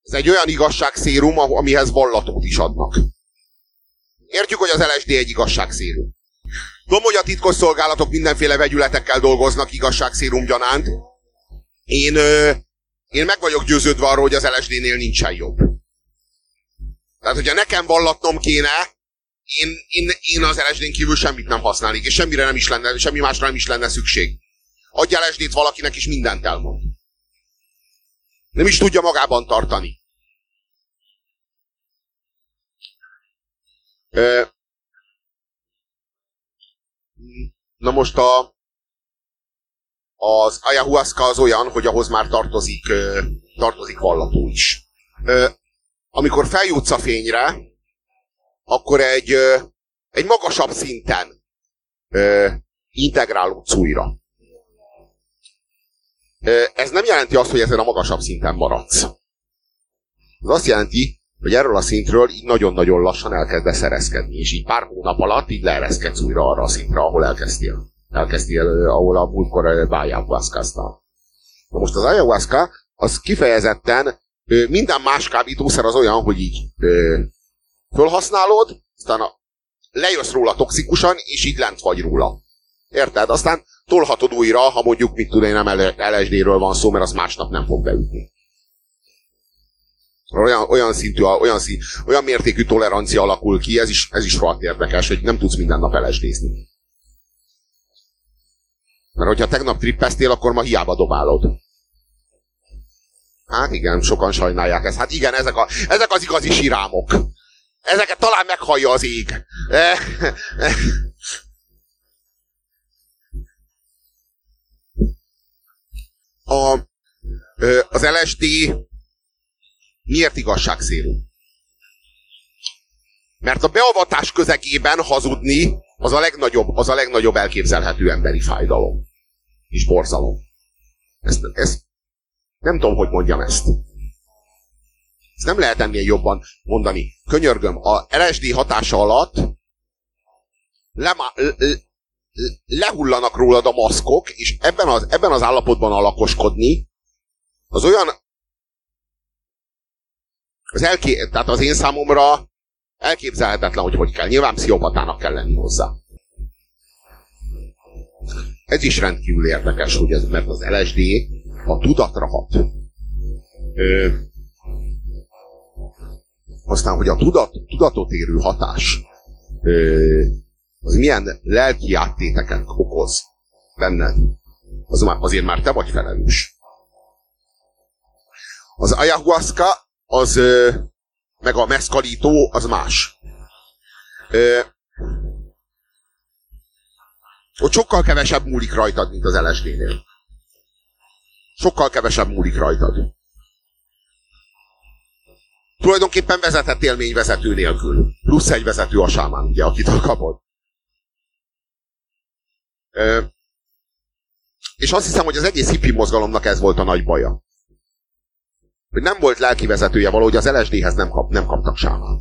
Ez egy olyan igazságszérum, amihez vallatót is adnak. Értjük, hogy az LSD egy igazságszérum. Tudom, hogy a titkosszolgálatok mindenféle vegyületekkel dolgoznak igazságszérum gyanánt. Én meg vagyok győződve arról, hogy az LSD-nél nincsen jobb. Tehát, hogyha nekem vallatnom kéne, én az LSD-n kívül semmit nem használnék, és semmi másra nem is lenne szükség. Adj LSD-t valakinek, és mindent elmond. Nem is tudja magában tartani. Na most az ayahuasca az olyan, hogy ahhoz már tartozik vallató is. Amikor feljutsz a fényre, akkor egy magasabb szinten integrálódsz újra. Ez nem jelenti azt, hogy ezen a magasabb szinten maradsz. Ez azt jelenti, hogy erről a szintről így nagyon-nagyon lassan elkezdesz ereszkedni, és így pár hónap alatt így leereszkedsz újra arra a szintre, ahol elkezdtél, ahol a múltkor ayahuasca-ztál. Na most az ayahuasca, az kifejezetten minden más kábítószer az olyan, hogy így fölhasználod, aztán lejössz róla toxikusan, és így lent vagy róla. Érted? Aztán tolhatod újra, ha mondjuk, mit tudom én, nem LSD-ről van szó, mert az másnap nem fog beütni. Olyan mértékű tolerancia alakul ki, ez is rohadt érdekes, hogy nem tudsz minden nap LSD-zni. Mert hogyha tegnap trippeztél, akkor ma hiába dobálod. Hát igen, sokan sajnálják ezt. Hát igen, ezek az igazi sirámok. Ezeket talán meghallja az ég. Az LSD miért igazságszérum? Mert a beavatás közegében hazudni az a legnagyobb elképzelhető emberi fájdalom. És borzalom. Ezt nem tudom, hogy mondjam ezt. Ezt nem lehet ennél jobban mondani. Könyörgöm, a LSD hatása alatt lehullanak rólad a maszkok, és ebben az állapotban alakoskodni, az olyan, tehát az én számomra elképzelhetetlen, hogy kell. Nyilván pszichopatának kell lenni hozzá. Ez is rendkívül érdekes, hogy mert az LSD a tudatra hat. Aztán, hogy a tudatot érő hatás az milyen lelki áttéteket okoz benned, azért már te vagy felelős. Az ayahuasca meg a meszkalító az más. Ott sokkal kevesebb múlik rajtad, mint az LSD-nél. Sokkal kevesebb múlik rajtad. Tulajdonképpen vezetett élményvezető nélkül. Plusz egy vezető a sámán, ugye, akit kapod. És azt hiszem, hogy az egész hippi mozgalomnak ez volt a nagy baja. Hogy nem volt lelki vezetője, valahogy az LSD-hez nem kaptak sámánt.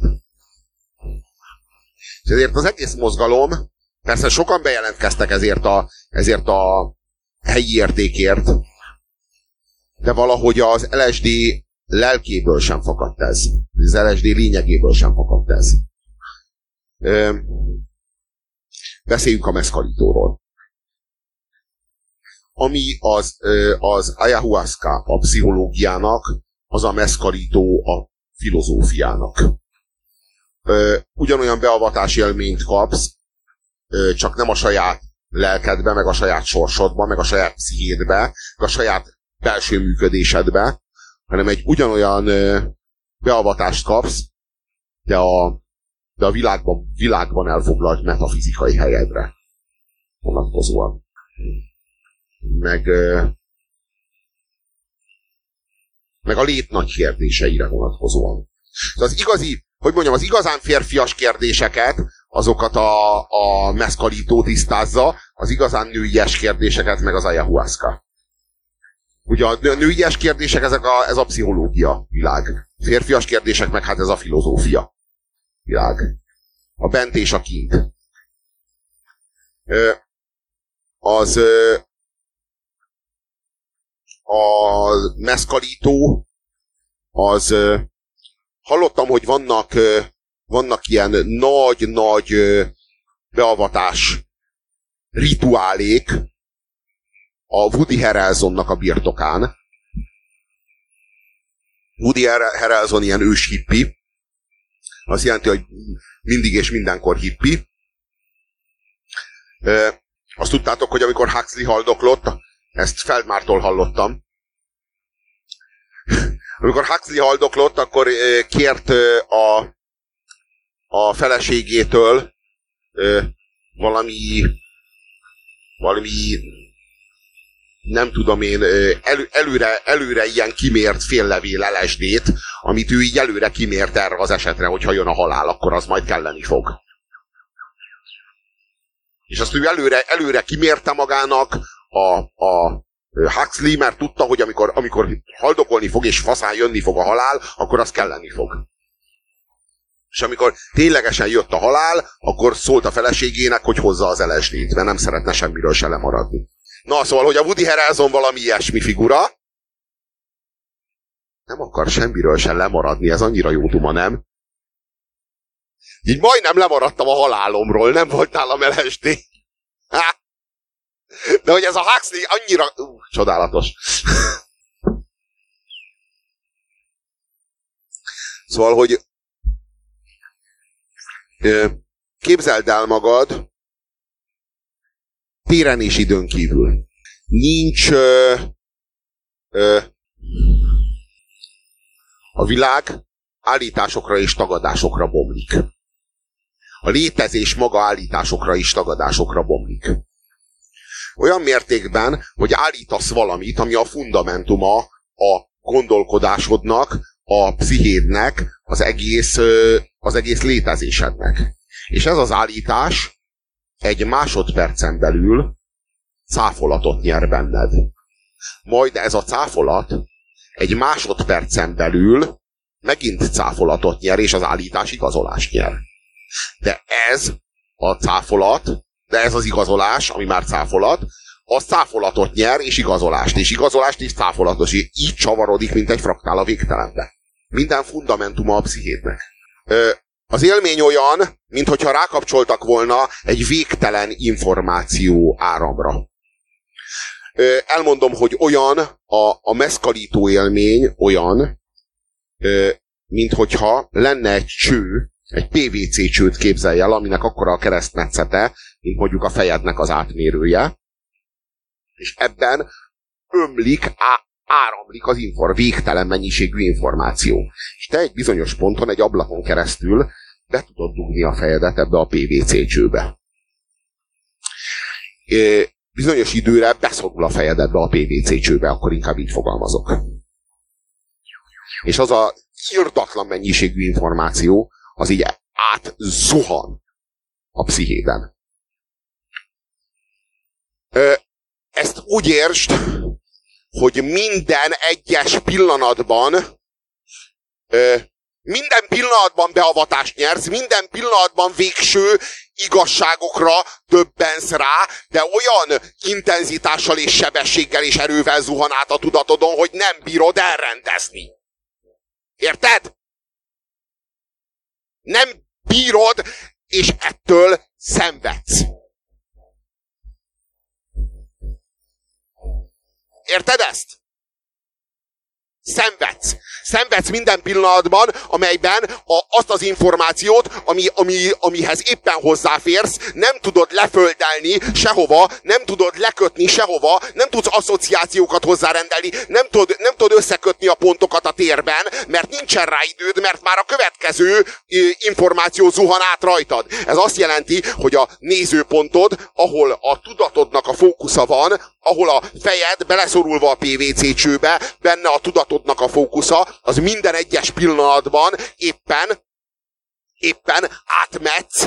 És ezért az egész mozgalom, persze sokan bejelentkeztek ezért a helyi értékért, de valahogy az LSD lelkéből sem fakadt ez. Az LSD lényegéből sem fakadt ez. Beszéljünk a meszkalítóról. Ami az ayahuasca a pszichológiának, az a meszkalító a filozófiának. Ugyanolyan beavatási élményt kapsz, csak nem a saját lelkedbe, meg a saját sorsodba, meg a saját pszichédbe, meg a saját belső működésedbe, hanem egy ugyanolyan beavatást kapsz, de a világban elfoglalt metafizikai helyedre vonatkozóan. Meg a lét nagy kérdéseire vonatkozóan. Az igazi, hogy mondjam, az igazán férfias kérdéseket, azokat a meszkalító tisztázza, az igazán nőies kérdéseket meg az ayahuasca. Ugye a nőies kérdések, ez a pszichológia világ. Férfias kérdések meg hát ez a filozófia világ. A bent és a kint. A meszkalító az hallottam, hogy vannak ilyen nagy beavatás rituálék a Woody Harrelsonnak a birtokán. Woody Harrelson ilyen ős hippi. Azt jelenti, hogy mindig és mindenkor hippi. Azt tudtátok, hogy amikor Huxley haldoklott, ezt Feldmártól hallottam, amikor Huxley haldoklott, akkor kért a feleségétől valami nem tudom én, előre ilyen kimért féllevél LSD-t, amit ő így előre kimért erre az esetre, hogyha jön a halál, akkor az majd kelleni fog. És azt ő előre kimérte magának a Huxley, mert tudta, hogy amikor haldokolni fog és faszán jönni fog a halál, akkor az kelleni fog. És amikor ténylegesen jött a halál, akkor szólt a feleségének, hogy hozza az LSD-t, mert nem szeretne semmiről se lemaradni. Na, szóval, hogy a Woody Harrelson valami ilyesmi figura, nem akar semmiről se lemaradni, ez annyira jó duma, nem? Így majdnem lemaradtam a halálomról, nem volt nálam LSD. De hogy ez a Huxley annyira... csodálatos. Szóval, hogy képzeld el magad téren és időn kívül. Nincs a világ állításokra és tagadásokra bomlik. A létezés maga állításokra és tagadásokra bomlik. Olyan mértékben, hogy állítasz valamit, ami a fundamentuma a gondolkodásodnak, a pszichédnek, az egész létezésednek. És ez az állítás egy másodpercen belül cáfolatot nyer benned. Majd ez a cáfolat egy másodpercen belül megint cáfolatot nyer, és az állítás igazolást nyer. De ez a cáfolat, de ez az igazolás, ami már cáfolat, az cáfolatot nyer, és igazolást, és cáfolatos. Így csavarodik, mint egy fraktál a végtelenbe. Minden fundamentuma a pszichétnek. Az élmény olyan, minthogyha rákapcsoltak volna egy végtelen információ áramra. Elmondom, hogy olyan, a meszkalító élmény olyan, minthogyha lenne egy cső, egy PVC csőt képzelj el, aminek akkora a keresztmetszete, mint mondjuk a fejednek az átmérője, és ebben áramlik az végtelen mennyiségű információ. És te egy bizonyos ponton, egy ablakon keresztül be tudod dugni a fejedet ebbe a PVC csőbe. Bizonyos időre beszorul a fejedbe a PVC csőbe, akkor inkább így fogalmazok. És az a irdatlan mennyiségű információ, az így átzuhan a pszichéden. Ezt úgy értsd, hogy minden egyes pillanatban beavatást nyersz, minden pillanatban végső igazságokra döbbensz rá, de olyan intenzitással és sebességgel és erővel zuhan át a tudatodon, hogy nem bírod elrendezni. Érted? Nem bírod, és ettől szenvedsz. Érted ezt? Szenvedsz minden pillanatban, amelyben azt az információt, amihez éppen hozzáférsz, nem tudod leföldelni sehova, nem tudod lekötni sehova, nem tudsz asszociációkat hozzárendelni, nem tudod összekötni a pontokat a térben, mert nincsen rá időd, mert már a következő információ zuhan át rajtad. Ez azt jelenti, hogy a nézőpontod, ahol a tudatodnak a fókusza van, ahol a fejed beleszorulva a PVC csőbe, benne a tudatodnak a fókusza, az minden egyes pillanatban éppen átmetsz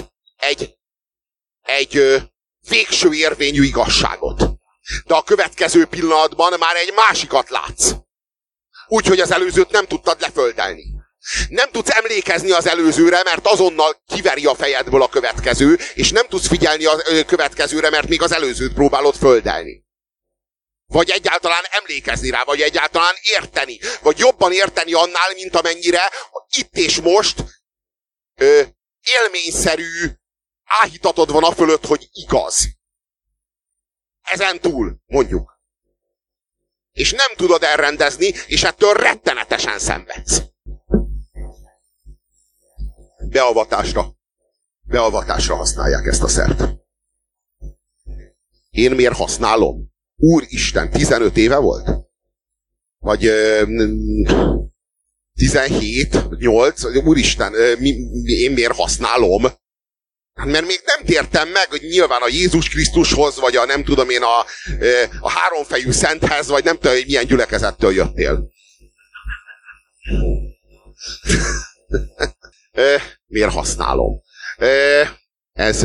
egy végső érvényű igazságot. De a következő pillanatban már egy másikat látsz. Úgyhogy az előzőt nem tudtad leföldelni. Nem tudsz emlékezni az előzőre, mert azonnal kiveri a fejedből a következő, és nem tudsz figyelni a következőre, mert még az előzőt próbálod földelni. Vagy egyáltalán emlékezni rá, vagy egyáltalán érteni. Vagy jobban érteni annál, mint amennyire itt és most élményszerű áhítatod van a fölött, hogy igaz. Ezen túl, mondjuk. És nem tudod elrendezni, és ettől rettenetesen szenvedsz. Beavatásra használják ezt a szert. Én miért használom? Úristen, 15 éve volt? Vagy 17, 8? Úristen, én miért használom? Mert még nem tértem meg, hogy nyilván a Jézus Krisztushoz, vagy a nem tudom én a háromfejű szenthez, vagy nem tudom, hogy milyen gyülekezettől jöttél. Miért használom? Ez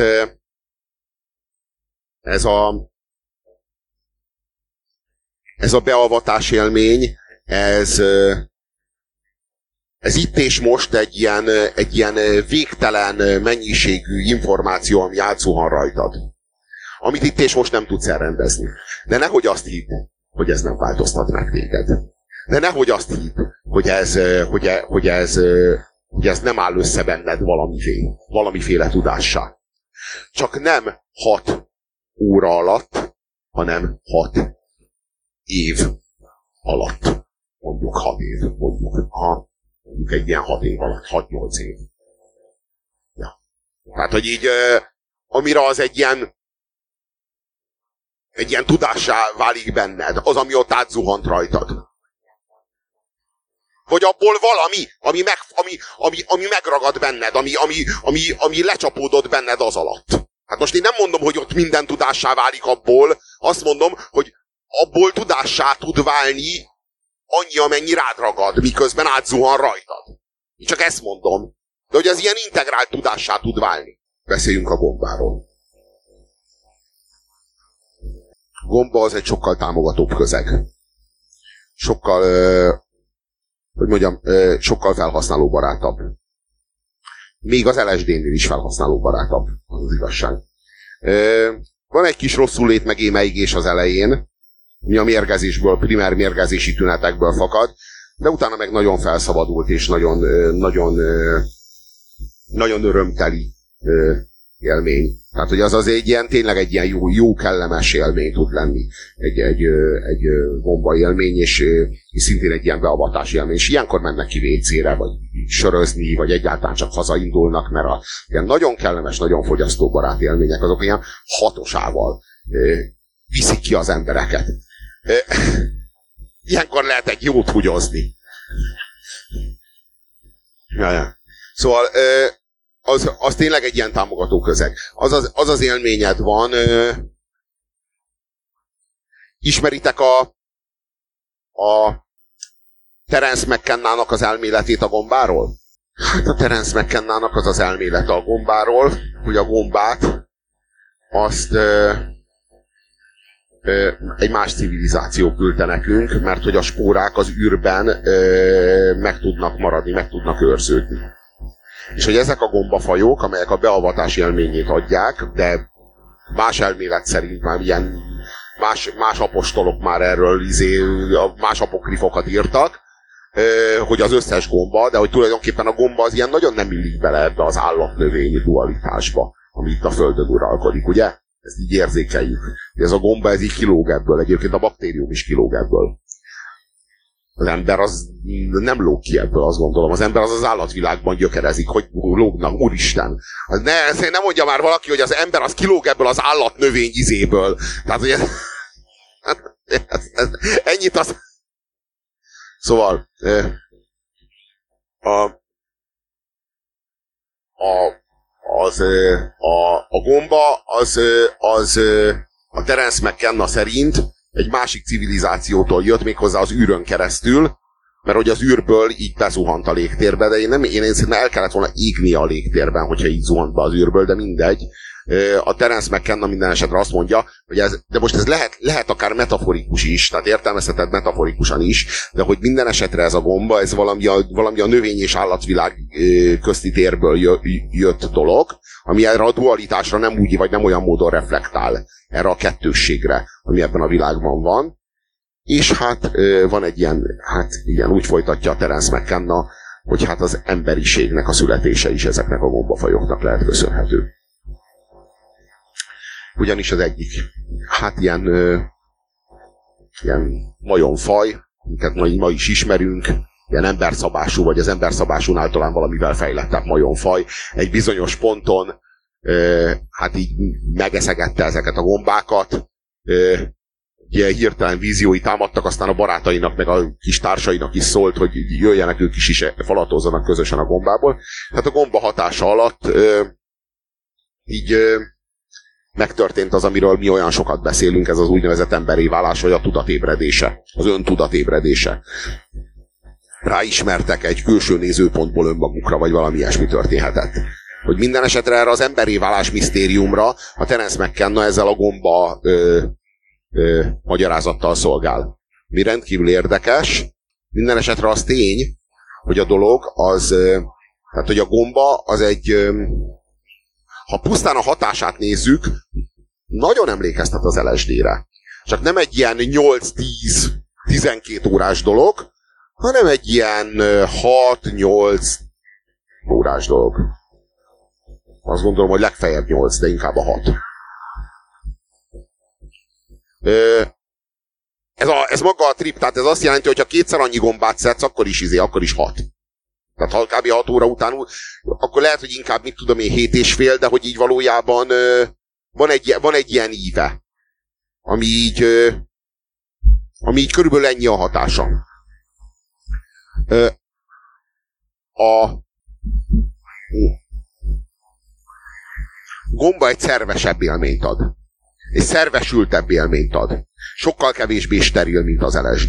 a beavatás élmény, ez itt és most egy ilyen végtelen mennyiségű információ, ami átzuhan rajtad. Amit itt és most nem tudsz elrendezni. De nehogy azt hidd, hogy ez nem változtat meg téged. De nehogy azt hidd, hogy ez nem áll össze benned valamiféle tudássá. Csak nem 6 óra alatt, hanem 6 év alatt. Mondjuk 6 év, mondjuk egy ilyen 6 év alatt, 6-8 év. Ja. Tehát, hogy így, amire az egy ilyen tudássá válik benned, az, ami ott átzuhant rajtad. Vagy abból valami, ami megragad benned, ami lecsapódott benned az alatt. Hát most én nem mondom, hogy ott minden tudássá válik abból, azt mondom, hogy abból tudássá tud válni annyi, amennyi rád ragad, miközben átzuhan rajtad. Én csak ezt mondom. De hogy az ilyen integrált tudássá tud válni. Beszéljünk a gombáról. A gomba az egy sokkal támogatóbb közeg. Sokkal felhasználóbarátabb. Még az LSD-nél is felhasználóbarátabb, az igazság. Van egy kis rosszul meg émeigés az elején, mi a mérgezésből, primer mérgezési tünetekből fakad, de utána meg nagyon felszabadult, és nagyon örömteli élmény. Tehát, hogy az tényleg egy ilyen jó kellemes élmény tud lenni. Egy gomba élmény, és szintén egy ilyen beavatás élmény. És ilyenkor mennek ki vécére, vagy sörözni, vagy egyáltalán csak hazaindulnak, mert ilyen nagyon kellemes, nagyon fogyasztóbarát élmények, azok ilyen hatosával viszik ki az embereket. Ilyenkor lehet egy jót húgyozni. Ja. Szóval az tényleg egy ilyen támogató közeg. Az élményed van. Ismeritek a Terence McKenna-nak az elméletét a gombáról? Hát a Terence McKenna-nak az elmélete a gombáról, hogy a gombát azt egy más civilizáció küldte nekünk, mert hogy a spórák az űrben meg tudnak maradni, meg tudnak őrződni. És hogy ezek a gombafajok, amelyek a beavatás élményét adják, de más elmélet szerint már ilyen más apostolok már erről más apokrifokat írtak, hogy az összes gomba, de hogy tulajdonképpen a gomba az ilyen nagyon nem illik bele ebbe az állatnövényi dualitásba, ami itt a Földön uralkodik, ugye? Ezt így érzékeljük. Ez a gomba, ez így kilóg ebből. Egyébként a baktérium is kilóg ebből. Az ember az nem lóg ki ebből, azt gondolom. Az ember az állatvilágban gyökerezik, hogy lógnak, úristen. Nem mondja már valaki, hogy az ember az kilóg ebből az állatnövény izéből. Tehát, hogy ennyit az... Szóval a gomba az a Terence McKenna szerint egy másik civilizációtól jött, méghozzá az űrön keresztül, mert hogy az űrből így bezuhant a légtérbe, de én szerintem el kellett volna égni a légtérben, hogyha így zuhant be az űrből, de mindegy. A Terence McKenna minden esetre azt mondja, hogy de most ez lehet akár metaforikus is, tehát értelmezheted metaforikusan is, de hogy minden esetre ez a gomba, ez valami a növény és állatvilág közti térből jött dolog, ami erre a dualitásra nem úgy, vagy nem olyan módon reflektál, erre a kettősségre, ami ebben a világban van, És hát van egy ilyen, hát igen, úgy folytatja a Terence McKenna, hogy hát az emberiségnek a születése is ezeknek a gombafajoknak lehet köszönhető. Ugyanis az egyik, hát ilyen majomfaj, amiket ma is ismerünk, ilyen emberszabású, vagy az emberszabásúnál talán valamivel fejlettebb majomfaj, egy bizonyos ponton hát így megeszegette ezeket a gombákat, ilyen hirtelen víziói támadtak, aztán a barátainak, meg a kis társainak is szólt, hogy jöjjenek ők is falatozzanak közösen a gombából. Hát a gomba hatása alatt így megtörtént az, amiről mi olyan sokat beszélünk, ez az úgynevezett emberi válás, vagy a tudatébredése, az öntudatébredése. Ráismertek egy külső nézőpontból önmagukra, vagy valami ilyesmi történhetett. Hogy minden esetre erre az emberi válás misztériumra a Terence McKenna ezzel a gomba magyarázattal szolgál. Mi rendkívül érdekes, minden esetre az tény, hogy a dolog az, tehát hogy a gomba az egy, ha pusztán a hatását nézzük, nagyon emlékeztet az LSD-re. Csak nem egy ilyen 8-10-12 órás dolog, hanem egy ilyen 6-8 órás dolog. Azt gondolom, hogy legfeljebb 8, de inkább a 6. Ez maga a trip, tehát ez azt jelenti, hogy ha kétszer annyi gombát szedsz, akkor is 6. Tehát ha kb. 6 óra után, akkor lehet, hogy inkább, mit tudom én, 7,5, de hogy így valójában van egy ilyen íve, ami így körülbelül ennyi a hatása. A gomba egy szervesebb élményt ad. Egy szervesültebb élményt ad. Sokkal kevésbé steril, mint az LSD.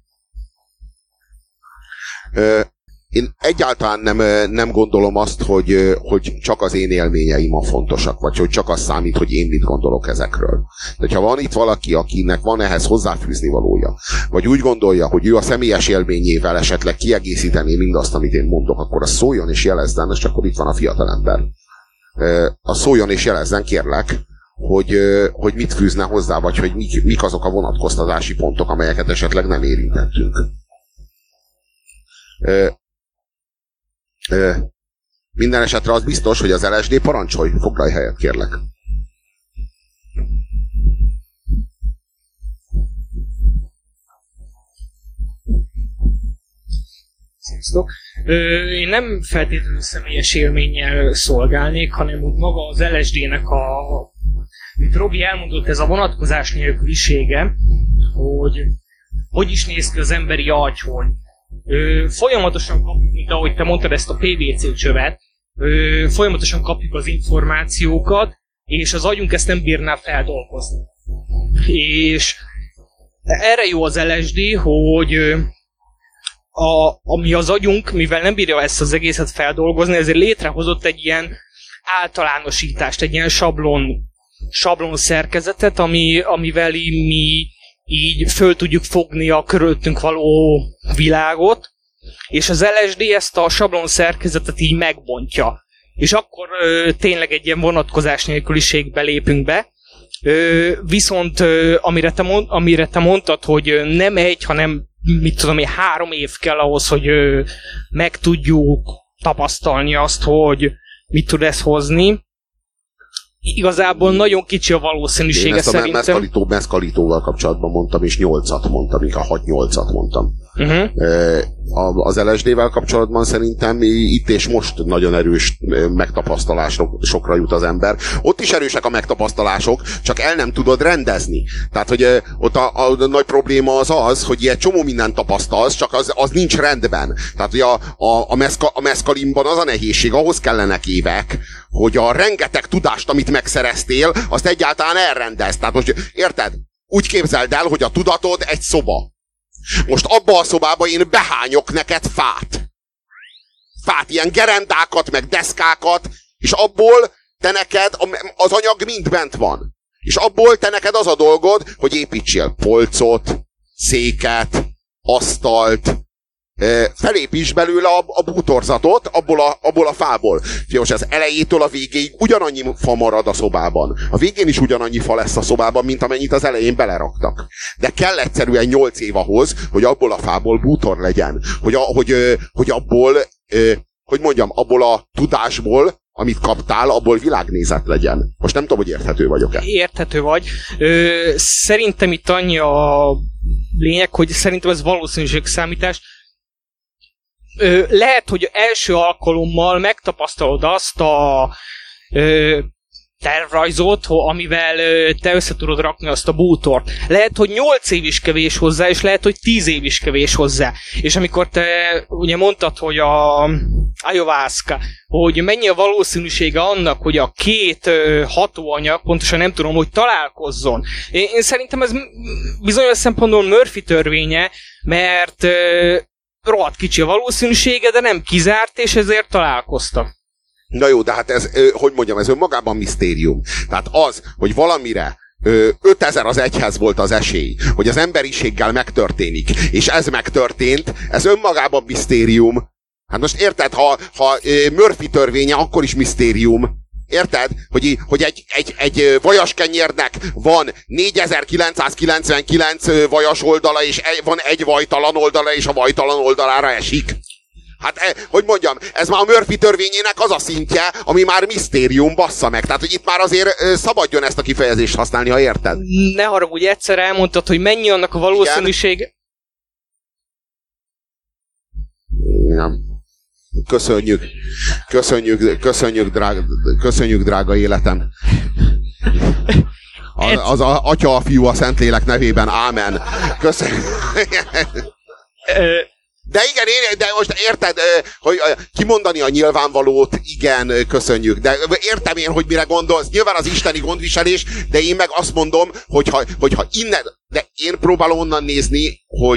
Én egyáltalán nem gondolom azt, hogy csak az én élményeim a fontosak, vagy hogy csak az számít, hogy én mit gondolok ezekről. De ha van itt valaki, akinek van ehhez hozzáfűzni valója, vagy úgy gondolja, hogy ő a személyes élményével esetleg kiegészíteni mindazt, amit én mondok, akkor az szóljon és jelezzen, és akkor itt van a fiatalember. Az szóljon és jelezzen, kérlek, hogy mit fűzne hozzá, vagy hogy mik azok a vonatkoztatási pontok, amelyeket esetleg nem érintettünk. Minden esetre az biztos, hogy az LSD parancsolj, foglalj helyet, kérlek. Sziasztok! Én nem feltétlenül személyes élménnyel szolgálnék, hanem úgy maga az LSD-nek mint Robi elmondott, ez a vonatkozás nélkülisége, hogy is néz ki az emberi agy, hogy folyamatosan kapjuk, mint ahogy te mondtad ezt a PVC csövet, folyamatosan kapjuk az információkat, és az agyunk ezt nem bírná feldolgozni. És erre jó az LSD, hogy ami az agyunk, mivel nem bírja ezt az egészet feldolgozni, ezért létrehozott egy ilyen általánosítást, egy ilyen sablon szerkezetet, amivel mi így föl tudjuk fogni a körülöttünk való világot, és az LSD ezt a sablon szerkezetet így megbontja. És akkor tényleg egy ilyen vonatkozás nélküliségbe lépünk be. Viszont amire te mondtad, hogy nem egy, hanem mit tudom én, 3 év kell ahhoz, hogy meg tudjuk tapasztalni azt, hogy mit tud ez hozni. Igazából nagyon kicsi a valószínűsége szerintem. Én ezt a meszkalítóval kapcsolatban mondtam, és 8-at mondtam, inkább 6-8-at mondtam. Az LSD-vel kapcsolatban szerintem itt és most nagyon erős megtapasztalásokra jut az ember. Ott is erősek a megtapasztalások, csak el nem tudod rendezni. Tehát, hogy ott a nagy probléma az, hogy ilyen csomó mindent tapasztalsz, csak az nincs rendben. Tehát, hogy a meszkalimban az a nehézség, ahhoz kellenek évek, hogy a rengeteg tudást, amit megszereztél, azt egyáltalán elrendez. Tehát most, érted? Úgy képzeld el, hogy a tudatod egy szoba. Most abba a szobába én behányok neked fát. Fát, ilyen gerendákat, meg deszkákat, és abból te neked az anyag mind bent van. És abból te neked az a dolgod, hogy építsél polcot, széket, asztalt, felépíts belőle a bútorzatot abból a fából. Figyelj, az elejétől a végéig ugyanannyi fa marad a szobában. A végén is ugyanannyi fa lesz a szobában, mint amennyit az elején beleraktak. De kell egyszerűen 8 év ahhoz, hogy abból a fából bútor legyen. Hogy abból, hogy mondjam, abból a tudásból, amit kaptál, abból világnézet legyen. Most nem tudom, hogy érthető vagyok-e. Érthető vagy. Szerintem itt annyi a lényeg, hogy szerintem ez valószínűségszámítás. Lehet, hogy első alkalommal megtapasztalod azt a tervrajzot, amivel te össze tudod rakni azt a bútort. Lehet, hogy 8 év is kevés hozzá, és lehet, hogy 10 év is kevés hozzá. És amikor te ugye mondtad, hogy a ayahuasca, hogy mennyi a valószínűsége annak, hogy a két hatóanyag, pontosan nem tudom, hogy találkozzon. Én szerintem ez bizonyos szempontból Murphy törvénye, mert rohadt kicsi a valószínűsége, de nem kizárt, és ezért találkoztak. Na jó, de hát ez, hogy mondjam, ez önmagában misztérium. Tehát az, hogy valamire 5000 az egyhez volt az esély, hogy az emberiséggel megtörténik, és ez megtörtént, ez önmagában misztérium. Hát most érted, ha Murphy törvénye, akkor is misztérium. Érted? Hogy egy vajaskenyérnek van 4999 vajas oldala, és van egy vajtalan oldala, és a vajtalan oldalára esik. Hát, hogy mondjam, ez már a Murphy törvényének az a szintje, ami már misztérium, bassza meg. Tehát, hogy itt már azért szabadjon ezt a kifejezést használni, ha érted. Ne haragudj, egyszer elmondtad, hogy mennyi annak a valószínűség. Igen. Köszönjük, drága életem. Az Atya, a Fiú, a Szentlélek nevében, ámen. Köszönjük. De igen, de most érted, hogy kimondani a nyilvánvalót, igen, köszönjük. De értem én, hogy mire gondolsz. Nyilván az isteni gondviselés, de én meg azt mondom, hogyha innen, de én próbálom onnan nézni,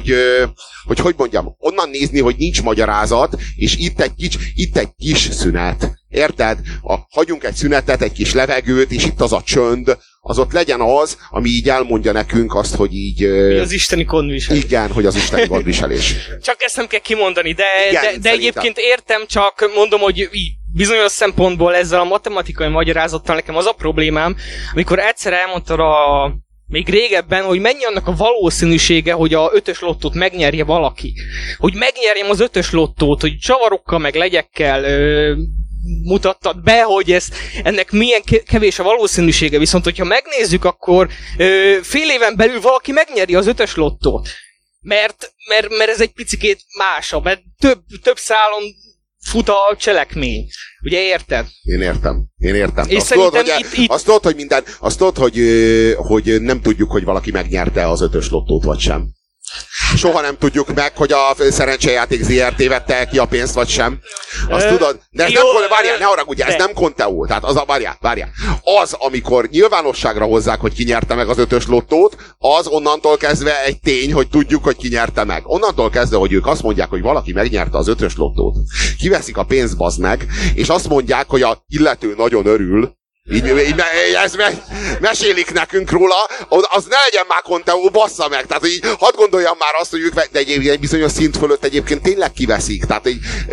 hogy mondjam, onnan nézni, hogy nincs magyarázat, és itt egy kis szünet. Érted? Hagyjunk egy szünetet, egy kis levegőt, és itt az a csönd, az ott legyen az, ami így elmondja nekünk azt, hogy így... Az isteni gondviselés. Igen, hogy az isteni gondviselés. Csak ezt nem kell kimondani, de egyébként értem, csak mondom, hogy bizonyos szempontból ezzel a matematikai magyarázattal nekem az a problémám, amikor egyszer elmondtad még régebben, hogy mennyi annak a valószínűsége, hogy a 5-ös lottót megnyerje valaki. Hogy megnyerjem az 5-ös lottót, hogy csavarokkal meg legyekkel mutattad be, hogy ennek milyen kevés a valószínűsége. Viszont, hogyha megnézzük, akkor fél éven belül valaki megnyeri az 5-ös lottót. Mert ez egy picikét másabb, mert több szálon fut a cselekmény. Ugye érted? Én értem. És azt tudod, hogy nem tudjuk, hogy valaki megnyerte az 5-ös lottót, vagy sem. Soha nem tudjuk meg, hogy a szerencsejáték ZRT vette ki a pénzt, vagy sem. Azt tudod? De ez várjál, ne haragudj, ez nem Conteo. Tehát várjál. Az, amikor nyilvánosságra hozzák, hogy ki nyerte meg az 5-ös lottót, az onnantól kezdve egy tény, hogy tudjuk, hogy ki nyerte meg. Onnantól kezdve, hogy ők azt mondják, hogy valaki megnyerte az 5-ös lottót, kiveszik a pénzt, bazd meg, és azt mondják, hogy a illető nagyon örül, így ez mesélik nekünk róla, az ne legyen már Conteo, bassza meg. Tehát, hogy hadd gondoljam már azt, hogy ők de egy bizonyos szint fölött egyébként tényleg kiveszik. Tehát,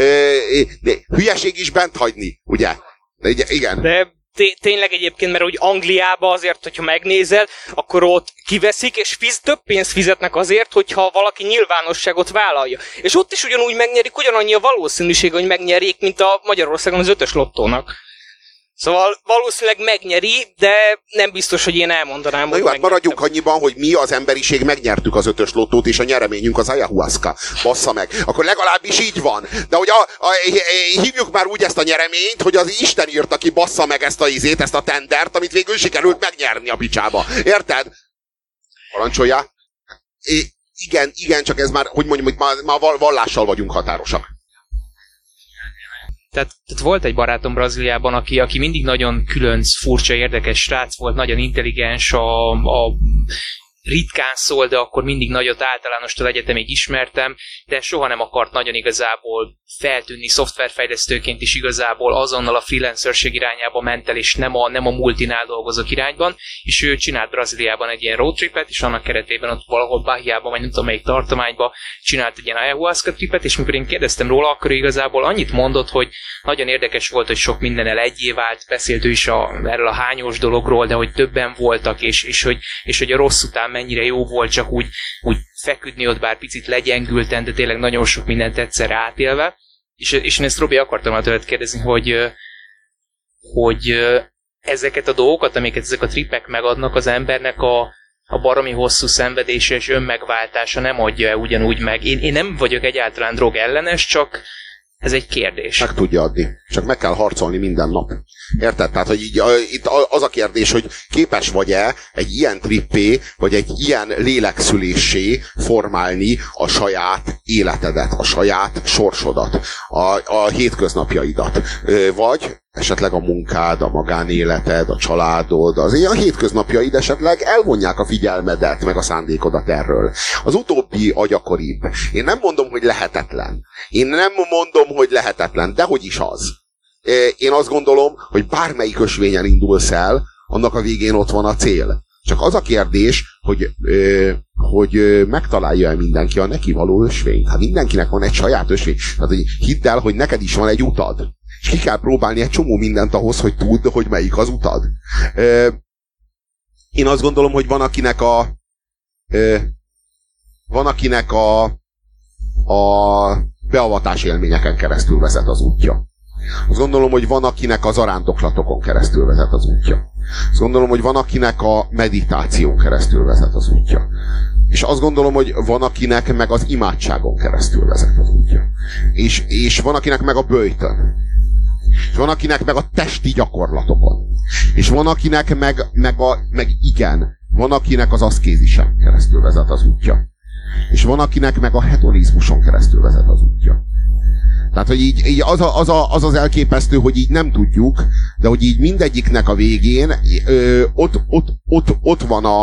de hülyeség is bent hagyni, ugye? De igen. De tényleg egyébként, mert úgy Angliában azért, hogyha megnézel, akkor ott kiveszik, és több pénzt fizetnek azért, hogyha valaki nyilvánosságot vállalja. És ott is ugyanúgy megnyerik, ugyanannyi a valószínűség, hogy megnyerjék, mint a Magyarországon az 5-ös lottónak. Szóval valószínűleg megnyeri, de nem biztos, hogy én elmondanám. Na jó, hát maradjunk annyiban, hogy mi az emberiség megnyertük az 5-ös lottót, és a nyereményünk az ayahuasca. Bassza meg. Akkor legalábbis így van. De hogy hívjuk már úgy ezt a nyereményt, hogy az Isten írta ki, bassza meg ezt a tendert, amit végül sikerült megnyerni a picsába. Érted? Parancsoljál? Igen, csak ez már, hogy mondjam, hogy már vallással vagyunk határosak. Tehát volt egy barátom Brazíliában, aki mindig nagyon különc, furcsa, érdekes srác volt, nagyon intelligens, ritkán szól, de akkor mindig nagyot általánostól egyetemig ismertem, de soha nem akart nagyon igazából feltűnni szoftverfejlesztőként is, igazából azonnal a freelancerség irányába ment el, és nem a multinál dolgozók irányban, és ő csinált Brazíliában egy ilyen roadtripet, és annak keretében ott valahol Bahiában, vagy nem tudom melyik tartományban csinált egy ilyen ayahuasca tripet, és mikor én kérdeztem róla, akkor igazából annyit mondott, hogy nagyon érdekes volt, hogy sok mindennel egyé vált, beszélt ő is erről a hányós dologról, de hogy többen voltak, és hogy a rossz után mennyire jó volt csak úgy feküdni ott, bár picit legyengülten, de tényleg nagyon sok mindent egyszerre átélve. És én ezt, Robi, akartam tőled kérdezni, hogy ezeket a dolgokat, amiket ezek a tripek megadnak az embernek, a baromi hosszú szenvedése és önmegváltása nem adja ugyanúgy meg. Én nem vagyok egyáltalán drog ellenes, csak ez egy kérdés. Meg tudja adni. Csak meg kell harcolni minden nap. Érted? Tehát, hogy így, itt az a kérdés, hogy képes vagy-e egy ilyen trippé, vagy egy ilyen lélekszülésé formálni a saját életedet, a saját sorsodat, a hétköznapjaidat. Vagy esetleg a munkád, a magánéleted, a családod, az ilyen hétköznapjaid esetleg elvonják a figyelmedet, meg a szándékodat erről. Az utóbbi agyakoribb. Én nem mondom, hogy lehetetlen. De hogy is az. Én azt gondolom, hogy bármelyik ösvényen indulsz el, annak a végén ott van a cél. Csak az a kérdés, hogy megtalálja-e mindenki a neki való ösvényt. Hát mindenkinek van egy saját ösvény. Tehát, hogy hidd el, hogy neked is van egy utad. És ki kell próbálni egy csomó mindent ahhoz, hogy tudd, hogy melyik az utad. Én azt gondolom, hogy van akinek a beavatás élményeken keresztül vezet az útja. Azt gondolom, hogy van, akinek a zarándoklatokon keresztül vezet az útja. Azt gondolom, hogy van, akinek a meditáción keresztül vezet az útja. És azt gondolom, hogy van, akinek meg az imádságon keresztül vezet az útja. És van, akinek meg a böjtön. És van, akinek meg a testi gyakorlatokon. És van, akinek van, akinek az aszkézisen keresztül vezet az útja. És van, akinek meg a hedonizmuson keresztül vezet az útja. Tehát, hogy így az elképesztő, hogy így nem tudjuk, de hogy így mindegyiknek a végén ott van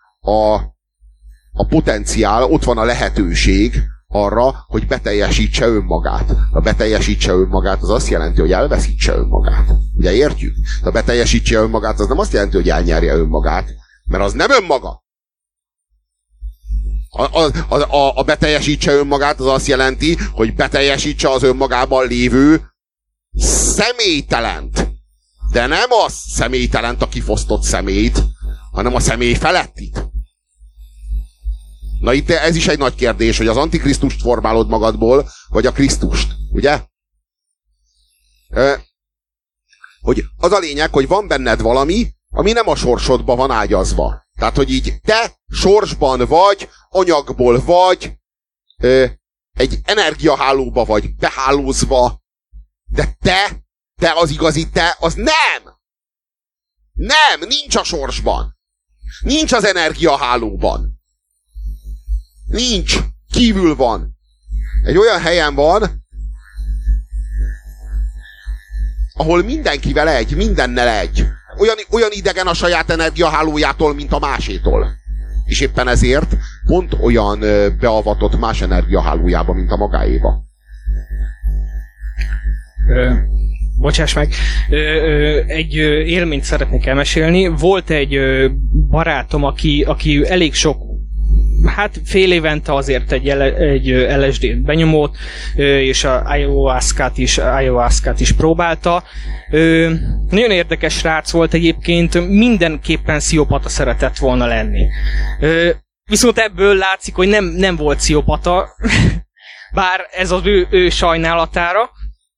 a potenciál, ott van a lehetőség arra, hogy beteljesítse önmagát. A beteljesítse önmagát az azt jelenti, hogy elveszítse önmagát. Ugye értjük? A beteljesítse önmagát az nem azt jelenti, hogy elnyerje önmagát, mert az nem önmaga. A beteljesítse önmagát az azt jelenti, hogy beteljesítse az önmagában lévő személytelent. De nem a személytelent, a kifosztott személyt, hanem a személy felettit. Na itt ez is egy nagy kérdés, hogy az antikrisztust formálod magadból, vagy a Krisztust, ugye? Hogy az a lényeg, hogy van benned valami, ami nem a sorsodba van ágyazva. Tehát, hogy így te sorsban vagy, anyagból vagy, egy energiahálóba vagy behálózva, de te az igazi te, az nem! Nem, nincs a sorsban. Nincs az energiahálóban. Nincs, kívül van. Egy olyan helyen van, ahol mindenkivel egy, mindennel egy. Olyan idegen a saját energiahálójától, mint a másétól. És éppen ezért pont olyan beavatott más energiahálójába, mint a magáéba. Bocsáss meg, egy élményt szeretnék elmesélni. Volt egy barátom, aki elég sok, hát fél évente azért egy LSD-t benyomott, és a ayahuascát is próbálta. Nagyon érdekes srác volt egyébként, mindenképpen pszichopata szeretett volna lenni. Viszont ebből látszik, hogy nem volt pszichopata, bár ez az ő sajnálatára.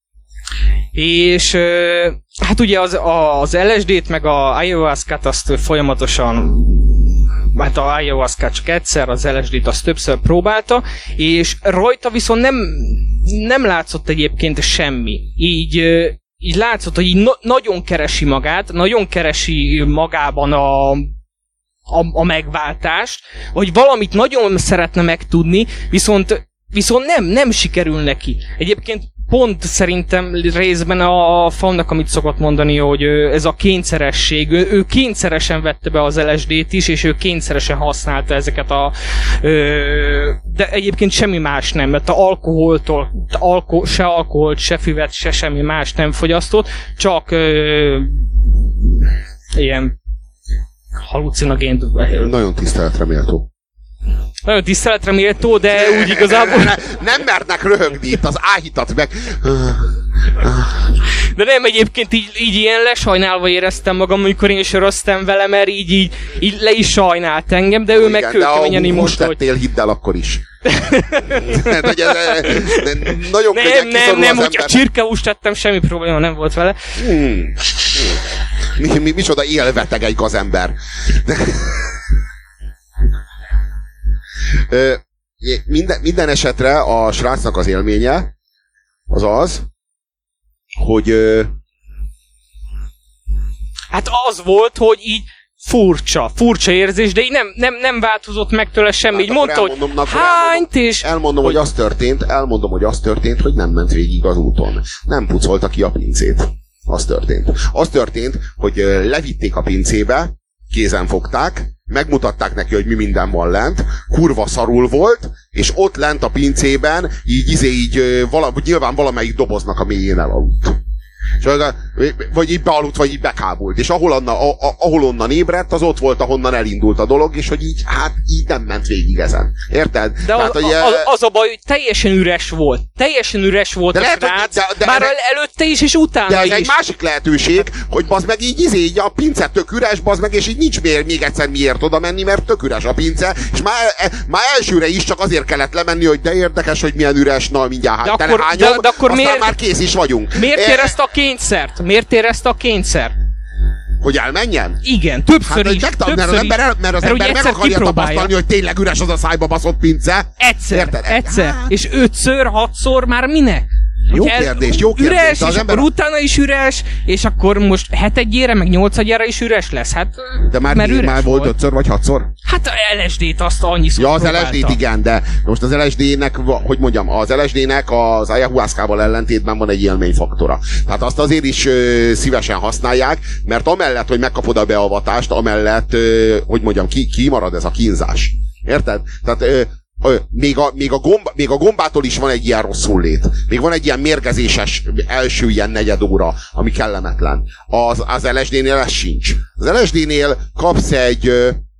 És hát ugye az LSD-t meg a ayahuascát azt folyamatosan, hát a ayahuascát csak egyszer, az LSD-t azt többször próbálta, és rajta viszont nem látszott egyébként semmi. Így látszott, hogy így nagyon keresi magát, nagyon keresi magában a megváltást, vagy valamit nagyon szeretne megtudni, viszont nem sikerül neki. Egyébként pont szerintem részben a Famnak, amit szokott mondani, hogy ez a kényszeresség, ő kényszeresen vette be az LSD-t is, és ő kényszeresen használta ezeket de egyébként semmi más nem, mert a se alkoholt, se füvet, se semmi más nem fogyasztott, csak ilyen halucinogént. Nagyon tiszteletre méltó. Nagyon tiszteletre méltó, de úgy igazából... Nem mernek röhögni itt, az áhítat meg... De nem, egyébként így ilyen lesajnálva éreztem magam, amikor én söröztem vele, mert így le is sajnált engem, de ő meg kőkeményen imotta, hogy... tettél, hidd el akkor is. Nagyon könnyen kiszorul nem, az hogyha ember. csirkehúst tettem, semmi probléma nem volt vele. Micsoda élveteg egy gazember. Minden esetre a srácnak az élménye az, hogy... Hát az volt, hogy így furcsa érzés, de így nem változott meg tőle semmi. Így mondta, hogy hányt, és... Elmondom, hogy az történt, hogy nem ment végig az úton. Nem pucolta ki a pincét. Az történt, hogy levitték a pincébe, kézen fogták, megmutatták neki, hogy mi minden van lent, kurva szarul volt, és ott lent a pincében nyilván valamelyik doboznak a mélyén elaludt. Vagy így bealudt, vagy így bekábult. És ahol onnan ébredt, az ott volt, ahonnan elindult a dolog, és hogy így nem ment végig ezen. Érted? De az a baj, hogy teljesen üres volt. De a srác, már előtte is, és utána de ez is. egy másik lehetőség, hogy bazd meg így a pince tök üres, bazd meg, és így nincs még egyszer miért oda menni, mert tök üres a pince, és már elsőre is csak azért kellett lemenni, hogy de érdekes, hogy milyen üres, na mindjárt telehányom, de akkor aztán már kész is vagyunk. Miért érezte a kényszert? Hogy elmenjen? Igen, többször is. Mert az ember meg akarja tapasztalni, hogy tényleg üres az a szájba baszott pince. Egyszer. És 5-ször, 6-szor már minek? Jó kérdés. Üres, és akkor utána is üres, és akkor most 7-ére, meg 8-ára is üres lesz. Hát, de már volt 5-ször vagy 6-szor? Hát a LSD-t azt annyiszor próbálta. Ja, az LSD-t igen, de most az LSD-nek, hogy mondjam, az LSD-nek az ayahuasca-val ellentétben van egy élményfaktora. Tehát azt azért is szívesen használják, mert amellett, hogy megkapod a beavatást, amellett, hogy mondjam, kimarad ez a kínzás. Érted? Tehát még a gombától is van egy ilyen rosszullét. Még van egy ilyen mérgezéses első ilyen negyed óra, ami kellemetlen. Az LSD-nél ez sincs. Az LSD-nél kapsz egy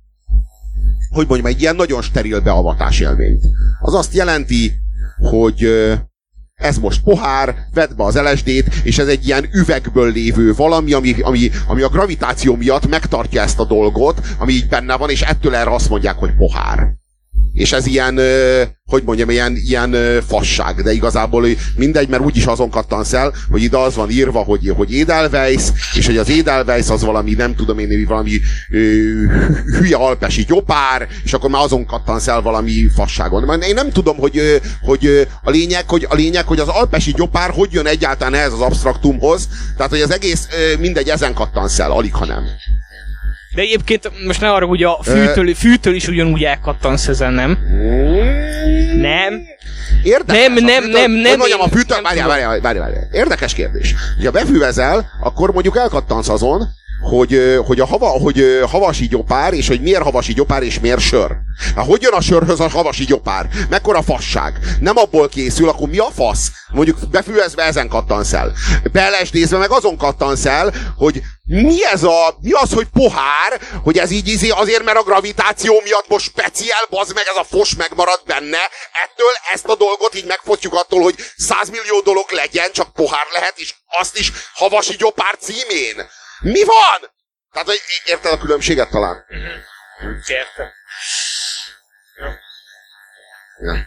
ilyen nagyon steril beavatás élményt. Az azt jelenti, hogy ez most pohár, vedd be az LSD-t, és ez egy ilyen üvegből lévő valami, ami a gravitáció miatt megtartja ezt a dolgot, ami így benne van, és ettől erre azt mondják, hogy pohár. És ez ilyen, ilyen fasság, de igazából mindegy, mert úgyis azon kattansz el, hogy ide az van írva, hogy Edelweiss, és hogy az Edelweiss az valami, nem tudom én, valami hülye alpesi gyopár, és akkor már azon kattansz el valami fasságon. Én nem tudom, hogy a lényeg, hogy az alpesi gyopár hogy jön egyáltalán ehhez az absztraktumhoz, tehát hogy az egész mindegy, ezen kattansz el, alig ha nem. De egyébként most ne arra, hogy a fűtől is ugyanúgy elkattansz ezen, nem? Nem. Érdekes. Nem. Mondjam, a fűtől... Várjál. Érdekes kérdés. Ha befűvezel, akkor mondjuk elkattansz azon, hogy havasi gyopár, és hogy miért havasi gyopár, és miért sör. Hát hogy jön a sörhöz a havasi gyopár? Mekkora fasság? Nem abból készül, akkor mi a fasz? Mondjuk befűvezve ezen kattansz el. Belesdézve meg azon kattansz el, hogy mi az, hogy pohár, hogy ez így azért, mert a gravitáció miatt most speciál, bazd meg, ez a fos megmarad benne, ettől ezt a dolgot így megfotjuk attól, hogy 100 millió dolog legyen, csak pohár lehet, és azt is havasi gyopár címén. Mi van? Tehát, hogy érted a különbséget talán? Értem. Ja.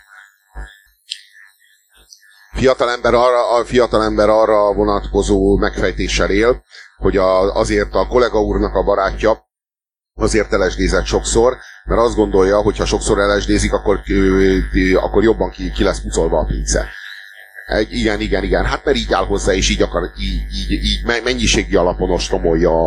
Fiatalember arra vonatkozó megfejtéssel él, hogy azért a kollega úrnak a barátja azért LSD-zett sokszor, mert azt gondolja, hogy ha sokszor LSD-zik, akkor jobban ki lesz pucolva a pince. Igen. Hát mert így áll hozzá, és így akar, így mennyiségi alapon ostromolja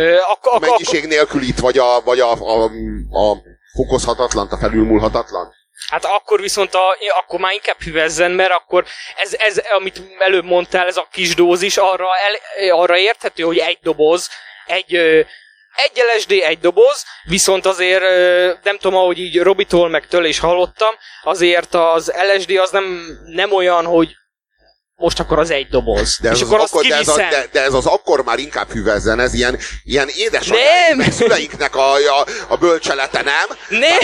a mennyiség nélkül itt, vagy a fokozhatatlant, a felülmúlhatatlan. Hát akkor viszont akkor már inkább hüvezzen, mert akkor ez amit előbb mondtál, ez a kis dózis, arra érthető, hogy egy doboz, egy LSD, egy doboz, viszont azért nem tudom, ahogy így Robitól meg tőle is hallottam, azért az LSD az nem olyan, hogy most akkor az egy doboz. De ez, és akkor akkor, de ez az akkor már inkább hüvezzen, ez ilyen édesanyáink, szüleinknek a bölcselete, nem? Nem!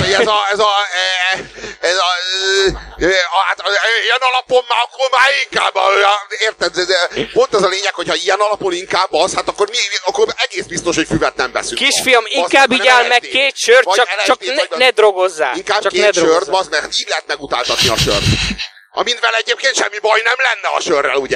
Hát, ilyen alapon már akkor már inkább, érted? Pont az a lényeg, hogyha ilyen alapon inkább az, hát akkor egész biztos, hogy füvet nem veszünk. Kisfiam, inkább így áll meg 2 sört, csak ne drogozzál. Inkább 2 sört, bazd meg, így lehet megutáltatni a sört. Amivel egyébként semmi baj nem lenne a sörrel, ugye?